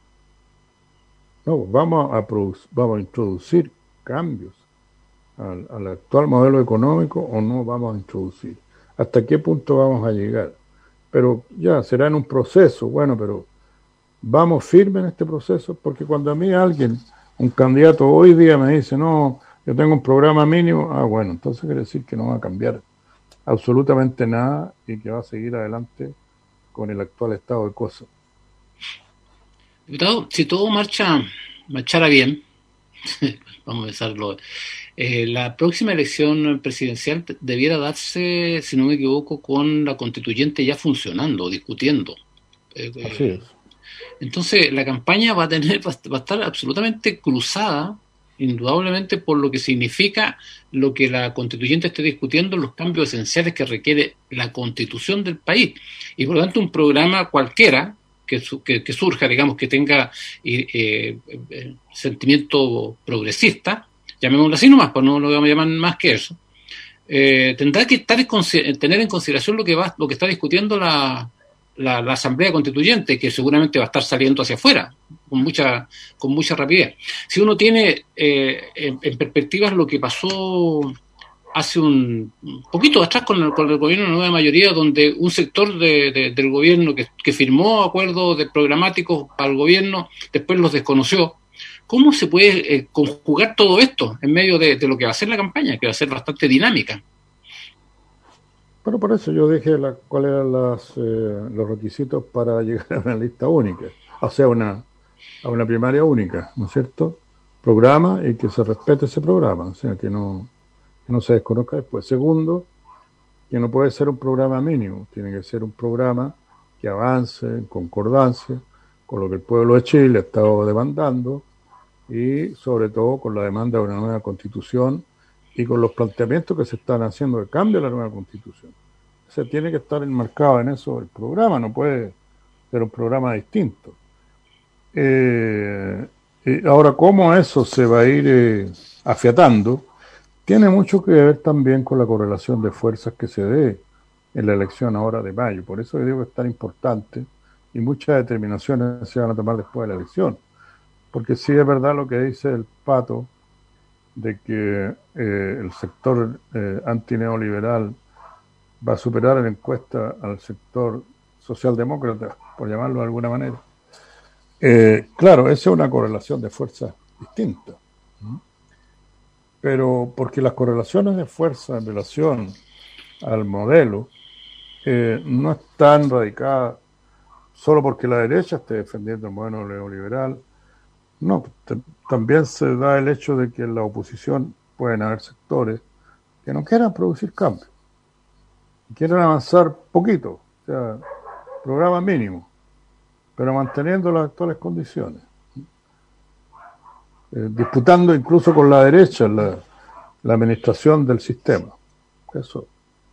No, vamos a introducir cambios al actual modelo económico o no vamos a introducir. ¿Hasta qué punto vamos a llegar? Pero ya, será en un proceso, bueno, pero vamos firmes en este proceso, porque cuando a mí alguien, un candidato hoy día me dice, no, yo tengo un programa mínimo, bueno, entonces quiere decir que no va a cambiar absolutamente nada y que va a seguir adelante con el actual estado de cosas. Diputado, si todo marchara bien, vamos a pensarlo, la próxima elección presidencial debiera darse, si no me equivoco, con la constituyente ya funcionando, discutiendo. Así es. Entonces, la campaña va a estar absolutamente cruzada, indudablemente, por lo que significa lo que la constituyente esté discutiendo, los cambios esenciales que requiere la constitución del país. Y por lo tanto, un programa cualquiera que surja, digamos, que tenga sentimiento progresista, llamémoslo así nomás, pues no lo vamos a llamar más que eso, tendrá que tener en consideración lo que está discutiendo la Asamblea Constituyente, que seguramente va a estar saliendo hacia afuera con mucha rapidez. Si uno tiene en perspectivas lo que pasó hace un poquito atrás con el gobierno de la nueva mayoría, donde un sector del gobierno que firmó acuerdos programáticos para el gobierno, después los desconoció. ¿Cómo se puede conjugar todo esto en medio de lo que va a ser la campaña, que va a ser bastante dinámica? Bueno, por eso yo dije cuáles eran los requisitos para llegar a una lista única, o sea, a una primaria única, ¿no es cierto? Programa y que se respete ese programa, o sea, que no se desconozca después. Segundo, que no puede ser un programa mínimo, tiene que ser un programa que avance en concordancia con lo que el pueblo de Chile ha estado demandando y sobre todo con la demanda de una nueva constitución y con los planteamientos que se están haciendo de cambio a la nueva constitución. Se tiene que estar enmarcado en eso el programa, no puede ser un programa distinto. Y ahora, ¿cómo eso se va a ir afiatando? Tiene mucho que ver también con la correlación de fuerzas que se dé en la elección ahora de mayo. Por eso yo digo que es tan importante y muchas determinaciones se van a tomar después de la elección. Porque sí es verdad lo que dice el Pato, de que el sector antineoliberal va a superar en encuesta al sector socialdemócrata, por llamarlo de alguna manera. Claro, esa es una correlación de fuerzas distinta. Pero porque las correlaciones de fuerza en relación al modelo no están radicadas solo porque la derecha esté defendiendo el modelo neoliberal. No, también se da el hecho de que en la oposición pueden haber sectores que no quieran producir cambios, quieren avanzar poquito, o sea, programa mínimo, pero manteniendo las actuales condiciones. Disputando incluso con la derecha la administración del sistema. Eso.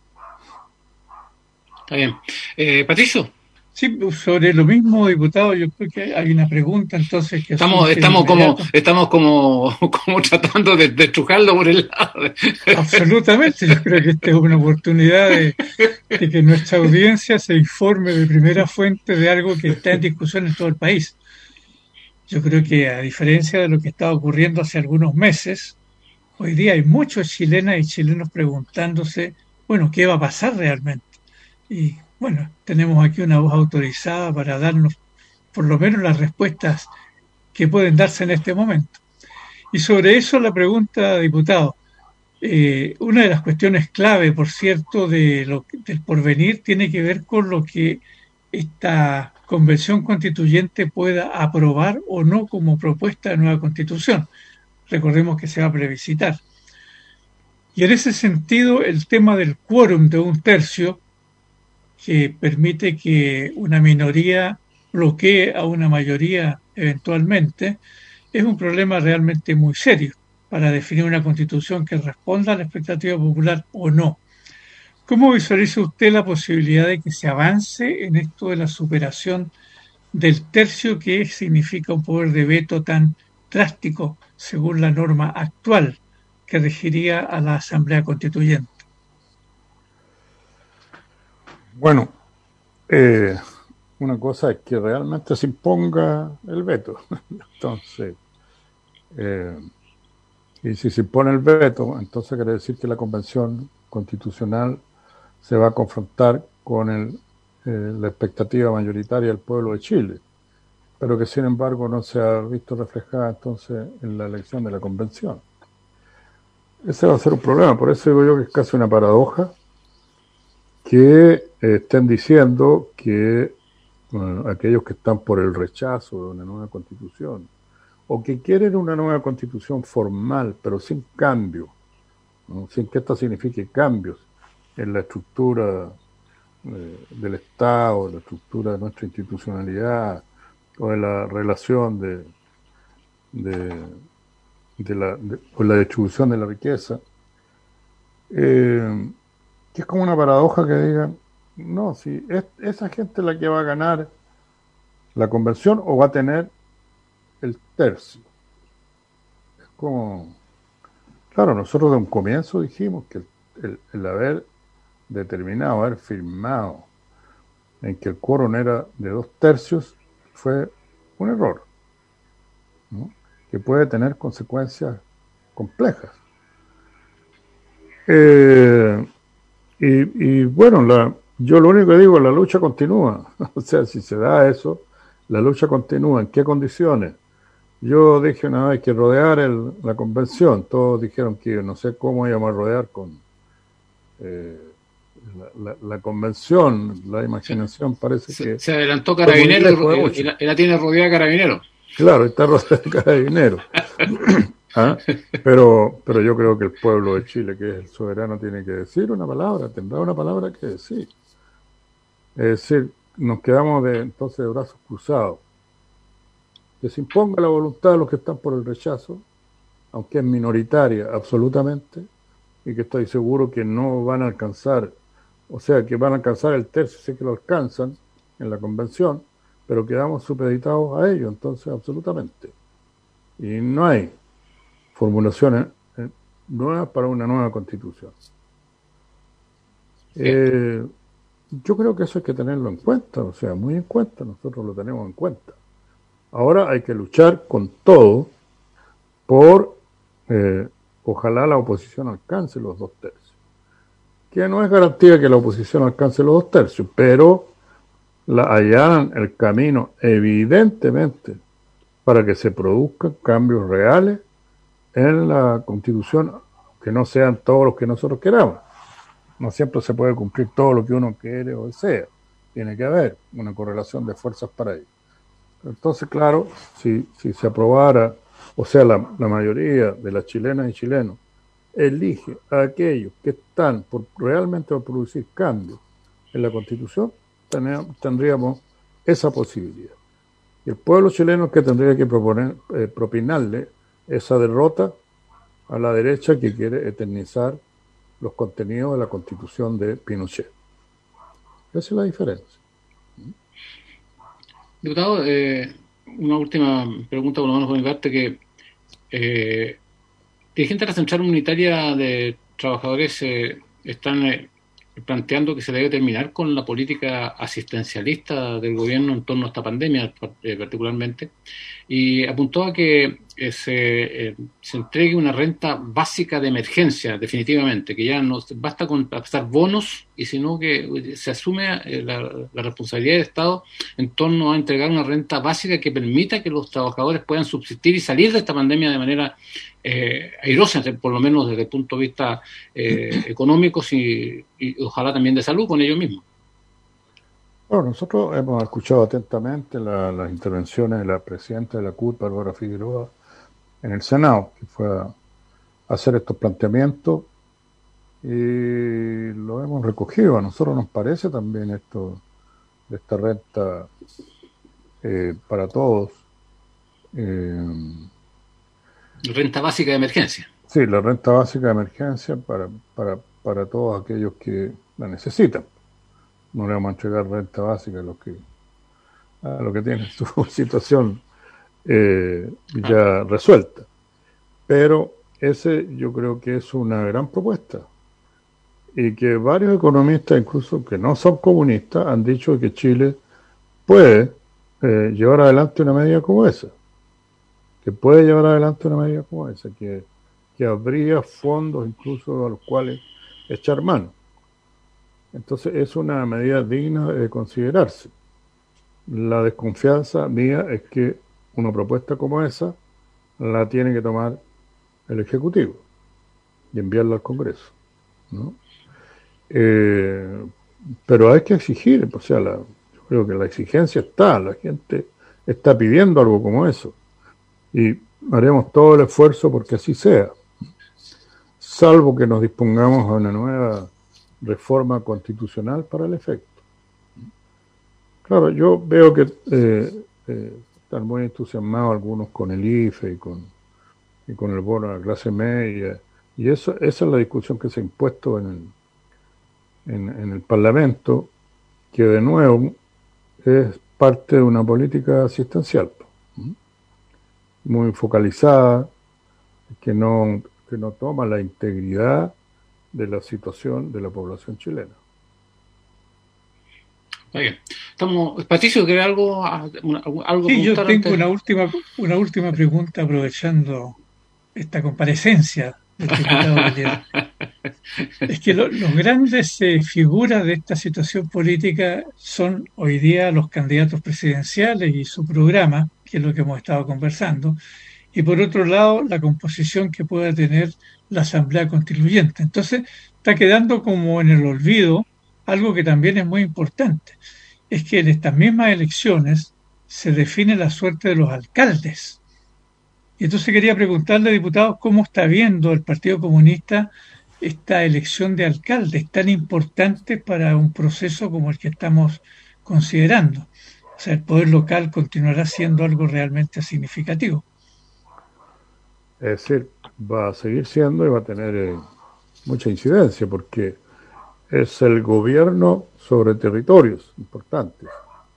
Está bien. Patricio. Sí, sobre lo mismo, diputado, yo creo que hay una pregunta entonces que estamos como tratando de estrujarlo por el lado. Absolutamente, yo creo que esta es una oportunidad de que nuestra audiencia se informe de primera fuente de algo que está en discusión en todo el país. Yo creo que a diferencia de lo que estaba ocurriendo hace algunos meses, hoy día hay muchos chilenas y chilenos preguntándose, bueno, ¿qué va a pasar realmente? Y bueno, tenemos aquí una voz autorizada para darnos por lo menos las respuestas que pueden darse en este momento. Y sobre eso la pregunta, diputado. Una de las cuestiones clave, por cierto, del porvenir tiene que ver con lo que esta convención constituyente pueda aprobar o no como propuesta de nueva constitución. Recordemos que se va a plebiscitar. Y en ese sentido, el tema del quórum de 1/3, que permite que una minoría bloquee a una mayoría eventualmente, es un problema realmente muy serio para definir una constitución que responda a la expectativa popular o no. ¿Cómo visualiza usted la posibilidad de que se avance en esto de la superación del tercio, que significa un poder de veto tan drástico según la norma actual que regiría a la Asamblea Constituyente? Bueno, una cosa es que realmente se imponga el veto. Entonces, y si se impone el veto, entonces quiere decir que la Convención Constitucional se va a confrontar con la expectativa mayoritaria del pueblo de Chile, pero que sin embargo no se ha visto reflejada entonces en la elección de la Convención. Ese va a ser un problema, por eso digo yo que es casi una paradoja que estén diciendo que aquellos que están por el rechazo de una nueva Constitución, o que quieren una nueva Constitución formal, pero sin cambio, ¿no? Sin que esto signifique cambios en la estructura del Estado, la estructura de nuestra institucionalidad, o de la relación o la distribución de la riqueza, que es como una paradoja que digan, no, si es esa gente la que va a ganar la convención o va a tener el tercio. Es como, claro, nosotros de un comienzo dijimos que el haber determinado, haber firmado en que el quórum era de 2/3 fue un error, ¿no? Que puede tener consecuencias complejas. Y bueno, yo lo único que digo, la lucha continúa. O sea, si se da eso, la lucha continúa. ¿En qué condiciones? Yo dije una vez que rodear la convención, todos dijeron que no sé cómo íbamos a rodear con la convención, la imaginación parece que... Se adelantó Carabineros y la tiene rodeada Carabineros. Claro, está rodeada de Carabineros. ¿Ah? Pero yo creo que el pueblo de Chile, que es el soberano, tiene que decir una palabra, tendrá una palabra que decir. Es decir, nos quedamos entonces de brazos cruzados. Que se imponga la voluntad de los que están por el rechazo, aunque es minoritaria absolutamente, y que estoy seguro que no van a alcanzar, o sea, que van a alcanzar el tercio, sé que lo alcanzan en la convención, pero quedamos supeditados a ello, entonces absolutamente. Y no hay formulaciones nuevas para una nueva constitución. Yo creo que eso hay que tenerlo en cuenta, o sea, muy en cuenta, nosotros lo tenemos en cuenta. Ahora hay que luchar con todo por, ojalá la oposición alcance los 2/3, que no es garantía que la oposición alcance los 2/3, pero allanan el camino evidentemente para que se produzcan cambios reales en la Constitución, que no sean todos los que nosotros queramos. No siempre se puede cumplir todo lo que uno quiere o desea. Tiene que haber una correlación de fuerzas para ello. Entonces, claro, si se aprobara, o sea, la mayoría de las chilenas y chilenos elige a aquellos que están realmente por producir cambios en la Constitución, tendríamos esa posibilidad. Y el pueblo chileno es que tendría que propinarle esa derrota a la derecha que quiere eternizar los contenidos de la Constitución de Pinochet. Esa es la diferencia. Diputado, una última pregunta, por lo menos por mi parte, que dirigentes de la Central Unitaria de Trabajadores están planteando que se debe terminar con la política asistencialista del gobierno en torno a esta pandemia, particularmente, y apuntó a que se entregue una renta básica de emergencia, definitivamente, que ya no basta con pasar bonos, y sino que se asume la responsabilidad del Estado en torno a entregar una renta básica que permita que los trabajadores puedan subsistir y salir de esta pandemia de manera airosa, por lo menos desde el punto de vista económico y ojalá también de salud con ellos mismos. Bueno, nosotros hemos escuchado atentamente las intervenciones de la presidenta de la CUT, Bárbara Figueroa, en el Senado, que fue a hacer estos planteamientos, y lo hemos recogido. A nosotros nos parece también esto de esta renta para todos. Renta básica de emergencia. Sí, la renta básica de emergencia para todos aquellos que la necesitan. No le vamos a entregar renta básica a los que tienen su situación ya resuelta. Pero ese yo creo que es una gran propuesta. Y que varios economistas, incluso que no son comunistas, han dicho que Chile puede llevar adelante una medida como esa. Que puede llevar adelante una medida como esa. Que habría fondos incluso a los cuales echar mano. Entonces es una medida digna de considerarse. La desconfianza mía es que una propuesta como esa la tiene que tomar el Ejecutivo y enviarla al Congreso, ¿no? Pero hay que exigir, o sea, yo creo que la exigencia está, la gente está pidiendo algo como eso y haremos todo el esfuerzo porque así sea, salvo que nos dispongamos a una nueva reforma constitucional para el efecto. Claro, yo veo que están muy entusiasmados algunos con el IFE y con el bono a la clase media, y esa es la discusión que se ha impuesto en el Parlamento, que de nuevo es parte de una política asistencial, muy focalizada, que no toma la integridad de la situación de la población chilena. Bien. Patricio, ¿quiere algo Sí, yo tengo una última pregunta aprovechando esta comparecencia del diputado Valera. Es que los grandes figuras de esta situación política son hoy día los candidatos presidenciales y su programa, que es lo que hemos estado conversando, y por otro lado la composición que pueda tener la Asamblea Constituyente. Entonces está quedando como en el olvido algo que también es muy importante, es que en estas mismas elecciones se define la suerte de los alcaldes. Y entonces quería preguntarle, diputado, ¿cómo está viendo el Partido Comunista esta elección de alcaldes tan importante para un proceso como el que estamos considerando? O sea, el poder local continuará siendo algo realmente significativo. Es decir, va a seguir siendo y va a tener mucha incidencia porque es el gobierno sobre territorios importantes.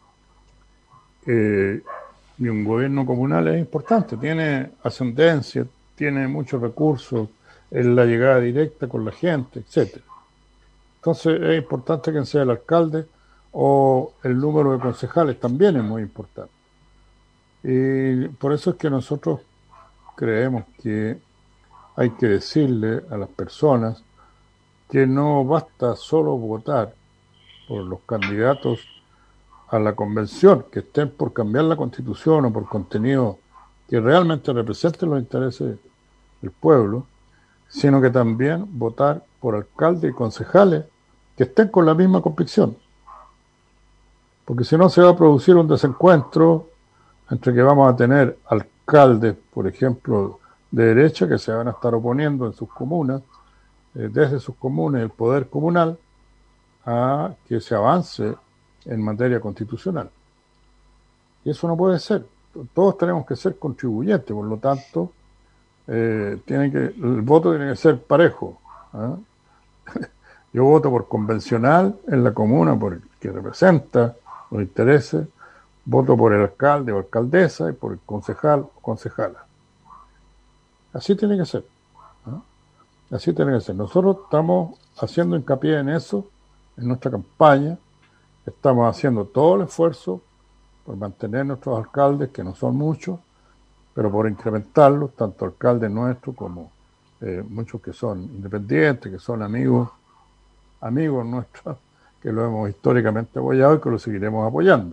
Y un gobierno comunal es importante, tiene ascendencia, tiene muchos recursos, es la llegada directa con la gente, etcétera. Entonces es importante que sea el alcalde o el número de concejales también es muy importante. Y por eso es que nosotros creemos que hay que decirle a las personas que no basta solo votar por los candidatos a la convención, que estén por cambiar la constitución o por contenido que realmente representen los intereses del pueblo, sino que también votar por alcaldes y concejales que estén con la misma convicción. Porque si no se va a producir un desencuentro entre que vamos a tener alcaldes, por ejemplo, de derecha que se van a estar oponiendo en sus comunas, desde sus comunas, el poder comunal, a que se avance en materia constitucional. Y eso no puede ser. Todos tenemos que ser contribuyentes, por lo tanto, el voto tiene que ser parejo. Yo voto por convencional en la comuna, por el que representa los intereses, voto por el alcalde o alcaldesa y por el concejal o concejala. Así tiene que ser. Así tiene que ser. Nosotros estamos haciendo hincapié en eso, en nuestra campaña, estamos haciendo todo el esfuerzo por mantener nuestros alcaldes, que no son muchos, pero por incrementarlos, tanto alcaldes nuestros como muchos que son independientes, que son amigos nuestros, que lo hemos históricamente apoyado y que lo seguiremos apoyando.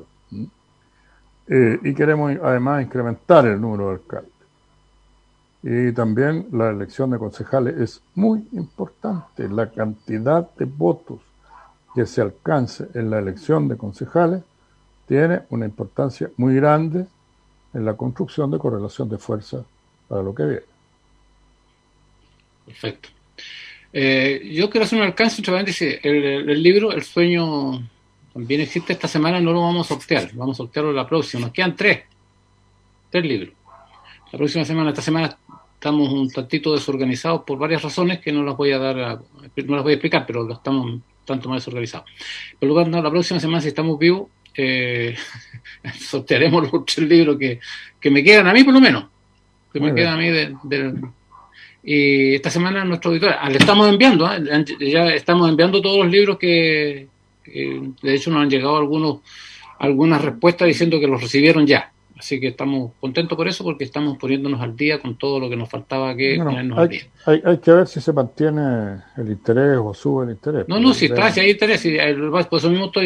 Y queremos además incrementar el número de alcaldes. Y también la elección de concejales es muy importante. La cantidad de votos que se alcance en la elección de concejales tiene una importancia muy grande en la construcción de correlación de fuerza para lo que viene. Perfecto. Yo quiero hacer un alcance, el libro El sueño también existe. Esta semana no lo vamos a sortear, vamos a sortearlo la próxima. Nos quedan tres libros. La próxima semana, esta semana estamos un tantito desorganizados por varias razones que no las voy a explicar, pero estamos un tanto más desorganizados. Por lo tanto, la próxima semana, si estamos vivos, sortearemos los 3 libros que me quedan a mí, por lo menos. Quedan a mí y esta semana nuestro auditor, le estamos enviando, ya estamos enviando todos los libros que de hecho nos han llegado algunas respuestas diciendo que los recibieron ya. Así que estamos contentos por eso, porque estamos poniéndonos al día con todo lo que nos faltaba ponernos al día. Hay que ver si se mantiene el interés o sube el interés. No, si hay interés, por eso mismo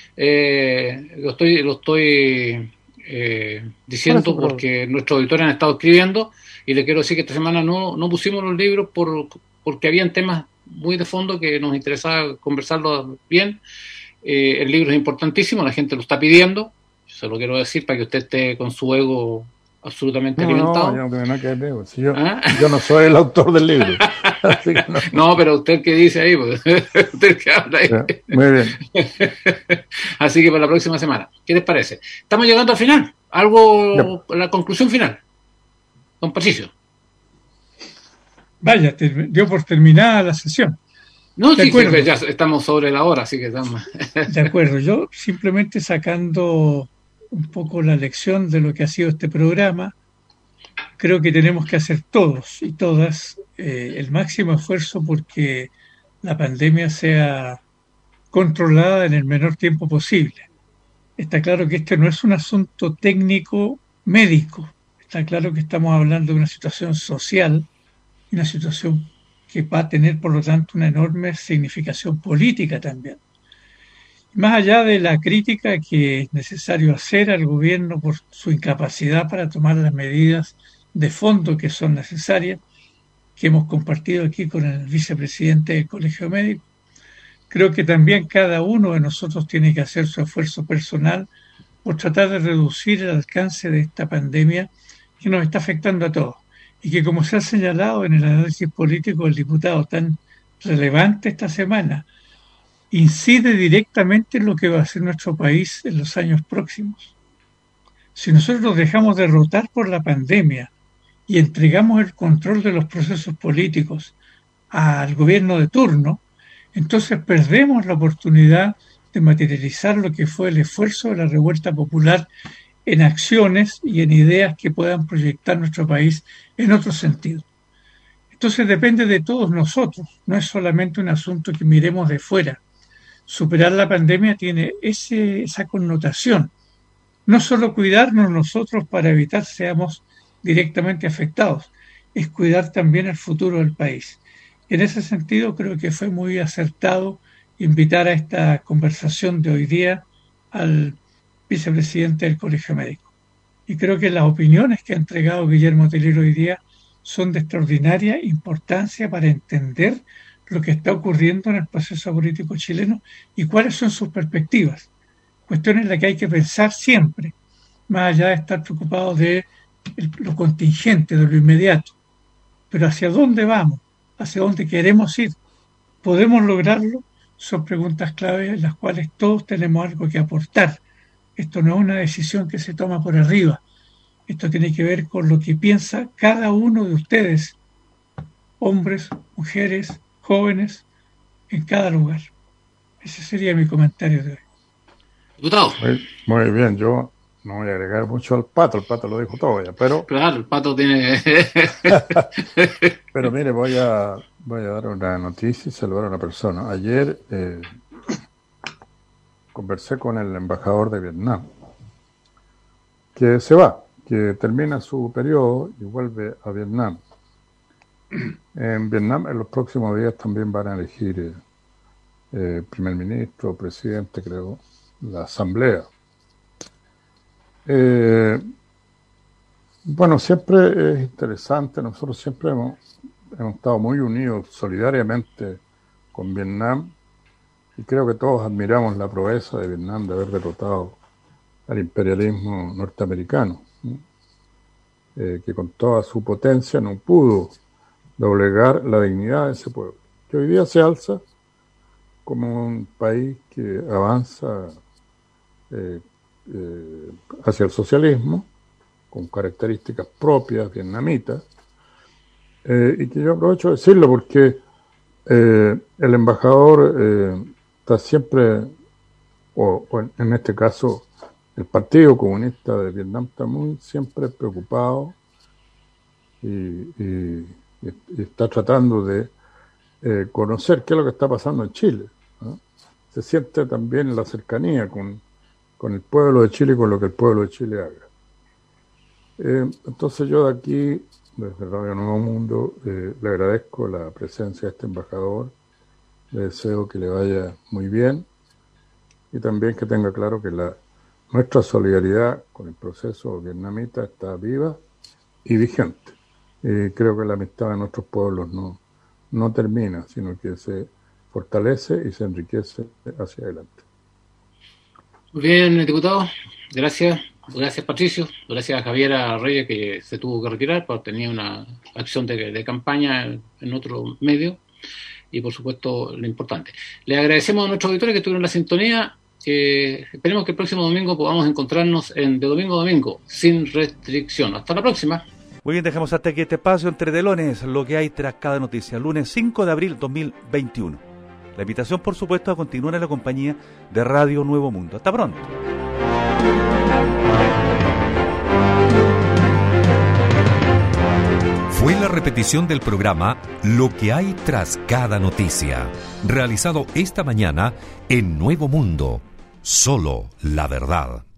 lo estoy diciendo, porque nuestros auditores han estado escribiendo, y le quiero decir que esta semana no pusimos los libros porque habían temas muy de fondo que nos interesaba conversarlos bien. El libro es importantísimo, la gente lo está pidiendo. Se lo quiero decir para que usted esté con su ego absolutamente alimentado. No, yo no tengo nada que ver. Si yo no soy el autor del libro. Así que no, pero usted que dice ahí, pues, usted que habla ahí. Ya, muy bien. Así que para la próxima semana. ¿Qué les parece? Estamos llegando al final. La conclusión final. Don Patricio. Vaya, dio por terminada la sesión. No, sí, ya estamos sobre la hora, así que estamos. De acuerdo, yo simplemente sacando un poco la lección de lo que ha sido este programa, creo que tenemos que hacer todos y todas el máximo esfuerzo porque la pandemia sea controlada en el menor tiempo posible. Está claro que este no es un asunto técnico médico, está claro que estamos hablando de una situación social, una situación que va a tener, por lo tanto, una enorme significación política también. Más allá de la crítica que es necesario hacer al gobierno por su incapacidad para tomar las medidas de fondo que son necesarias, que hemos compartido aquí con el vicepresidente del Colegio Médico, creo que también cada uno de nosotros tiene que hacer su esfuerzo personal por tratar de reducir el alcance de esta pandemia que nos está afectando a todos. Y que, como se ha señalado en el análisis político del diputado tan relevante esta semana, incide directamente en lo que va a ser nuestro país en los años próximos. Si nosotros nos dejamos derrotar por la pandemia y entregamos el control de los procesos políticos al gobierno de turno, entonces perdemos la oportunidad de materializar lo que fue el esfuerzo de la revuelta popular en acciones y en ideas que puedan proyectar nuestro país en otro sentido. Entonces depende de todos nosotros, no es solamente un asunto que miremos de fuera. Superar la pandemia tiene esa connotación. No solo cuidarnos nosotros para evitar seamos directamente afectados, es cuidar también el futuro del país. En ese sentido creo que fue muy acertado invitar a esta conversación de hoy día al vicepresidente del Colegio Médico. Y creo que las opiniones que ha entregado Guillermo Telir hoy día son de extraordinaria importancia para entender lo que está ocurriendo en el proceso político chileno y cuáles son sus perspectivas. Cuestión en la que hay que pensar siempre, más allá de estar preocupados de lo contingente, de lo inmediato. Pero ¿hacia dónde vamos? ¿Hacia dónde queremos ir? ¿Podemos lograrlo? Son preguntas claves en las cuales todos tenemos algo que aportar. Esto no es una decisión que se toma por arriba. Esto tiene que ver con lo que piensa cada uno de ustedes, hombres, mujeres, jóvenes, en cada lugar. Ese sería mi comentario de hoy. Diputado. Muy bien, yo no voy a agregar mucho al Pato, el Pato lo dijo todo ya, pero... Claro, el Pato tiene... Pero mire, voy a dar una noticia y saludar a una persona. Ayer conversé con el embajador de Vietnam, que se va, que termina su periodo y vuelve a Vietnam. En Vietnam en los próximos días también van a elegir primer ministro, presidente, creo, la asamblea. Bueno, siempre es interesante, nosotros siempre hemos estado muy unidos solidariamente con Vietnam y creo que todos admiramos la proeza de Vietnam de haber derrotado al imperialismo norteamericano, ¿no? Que con toda su potencia no pudo doblegar la dignidad de ese pueblo, que hoy día se alza como un país que avanza hacia el socialismo, con características propias vietnamitas, y que yo aprovecho de decirlo porque el embajador está siempre, o en este caso el Partido Comunista de Vietnam está muy siempre preocupado y está tratando de conocer qué es lo que está pasando en Chile, ¿no? Se siente también la cercanía con el pueblo de Chile y con lo que el pueblo de Chile haga. Entonces yo de aquí, desde Radio Nuevo Mundo, le agradezco la presencia de este embajador, le deseo que le vaya muy bien y también que tenga claro que nuestra solidaridad con el proceso vietnamita está viva y vigente. Creo que la amistad de nuestros pueblos no termina, sino que se fortalece y se enriquece hacia adelante. Muy bien, diputado. Gracias. Gracias, Patricio. Gracias a Javiera Reyes, que se tuvo que retirar porque tenía una acción de campaña en otro medio. Y, por supuesto, lo importante. Le agradecemos a nuestros auditores que estuvieron en la sintonía. Esperemos que el próximo domingo podamos encontrarnos de domingo a domingo, sin restricción. Hasta la próxima. Muy bien, dejamos hasta aquí este espacio Entre Telones, lo que hay tras cada noticia, lunes 5 de abril 2021. La invitación, por supuesto, a continuar en la compañía de Radio Nuevo Mundo. Hasta pronto. Fue la repetición del programa Lo que hay tras cada noticia, realizado esta mañana en Nuevo Mundo. Solo la verdad.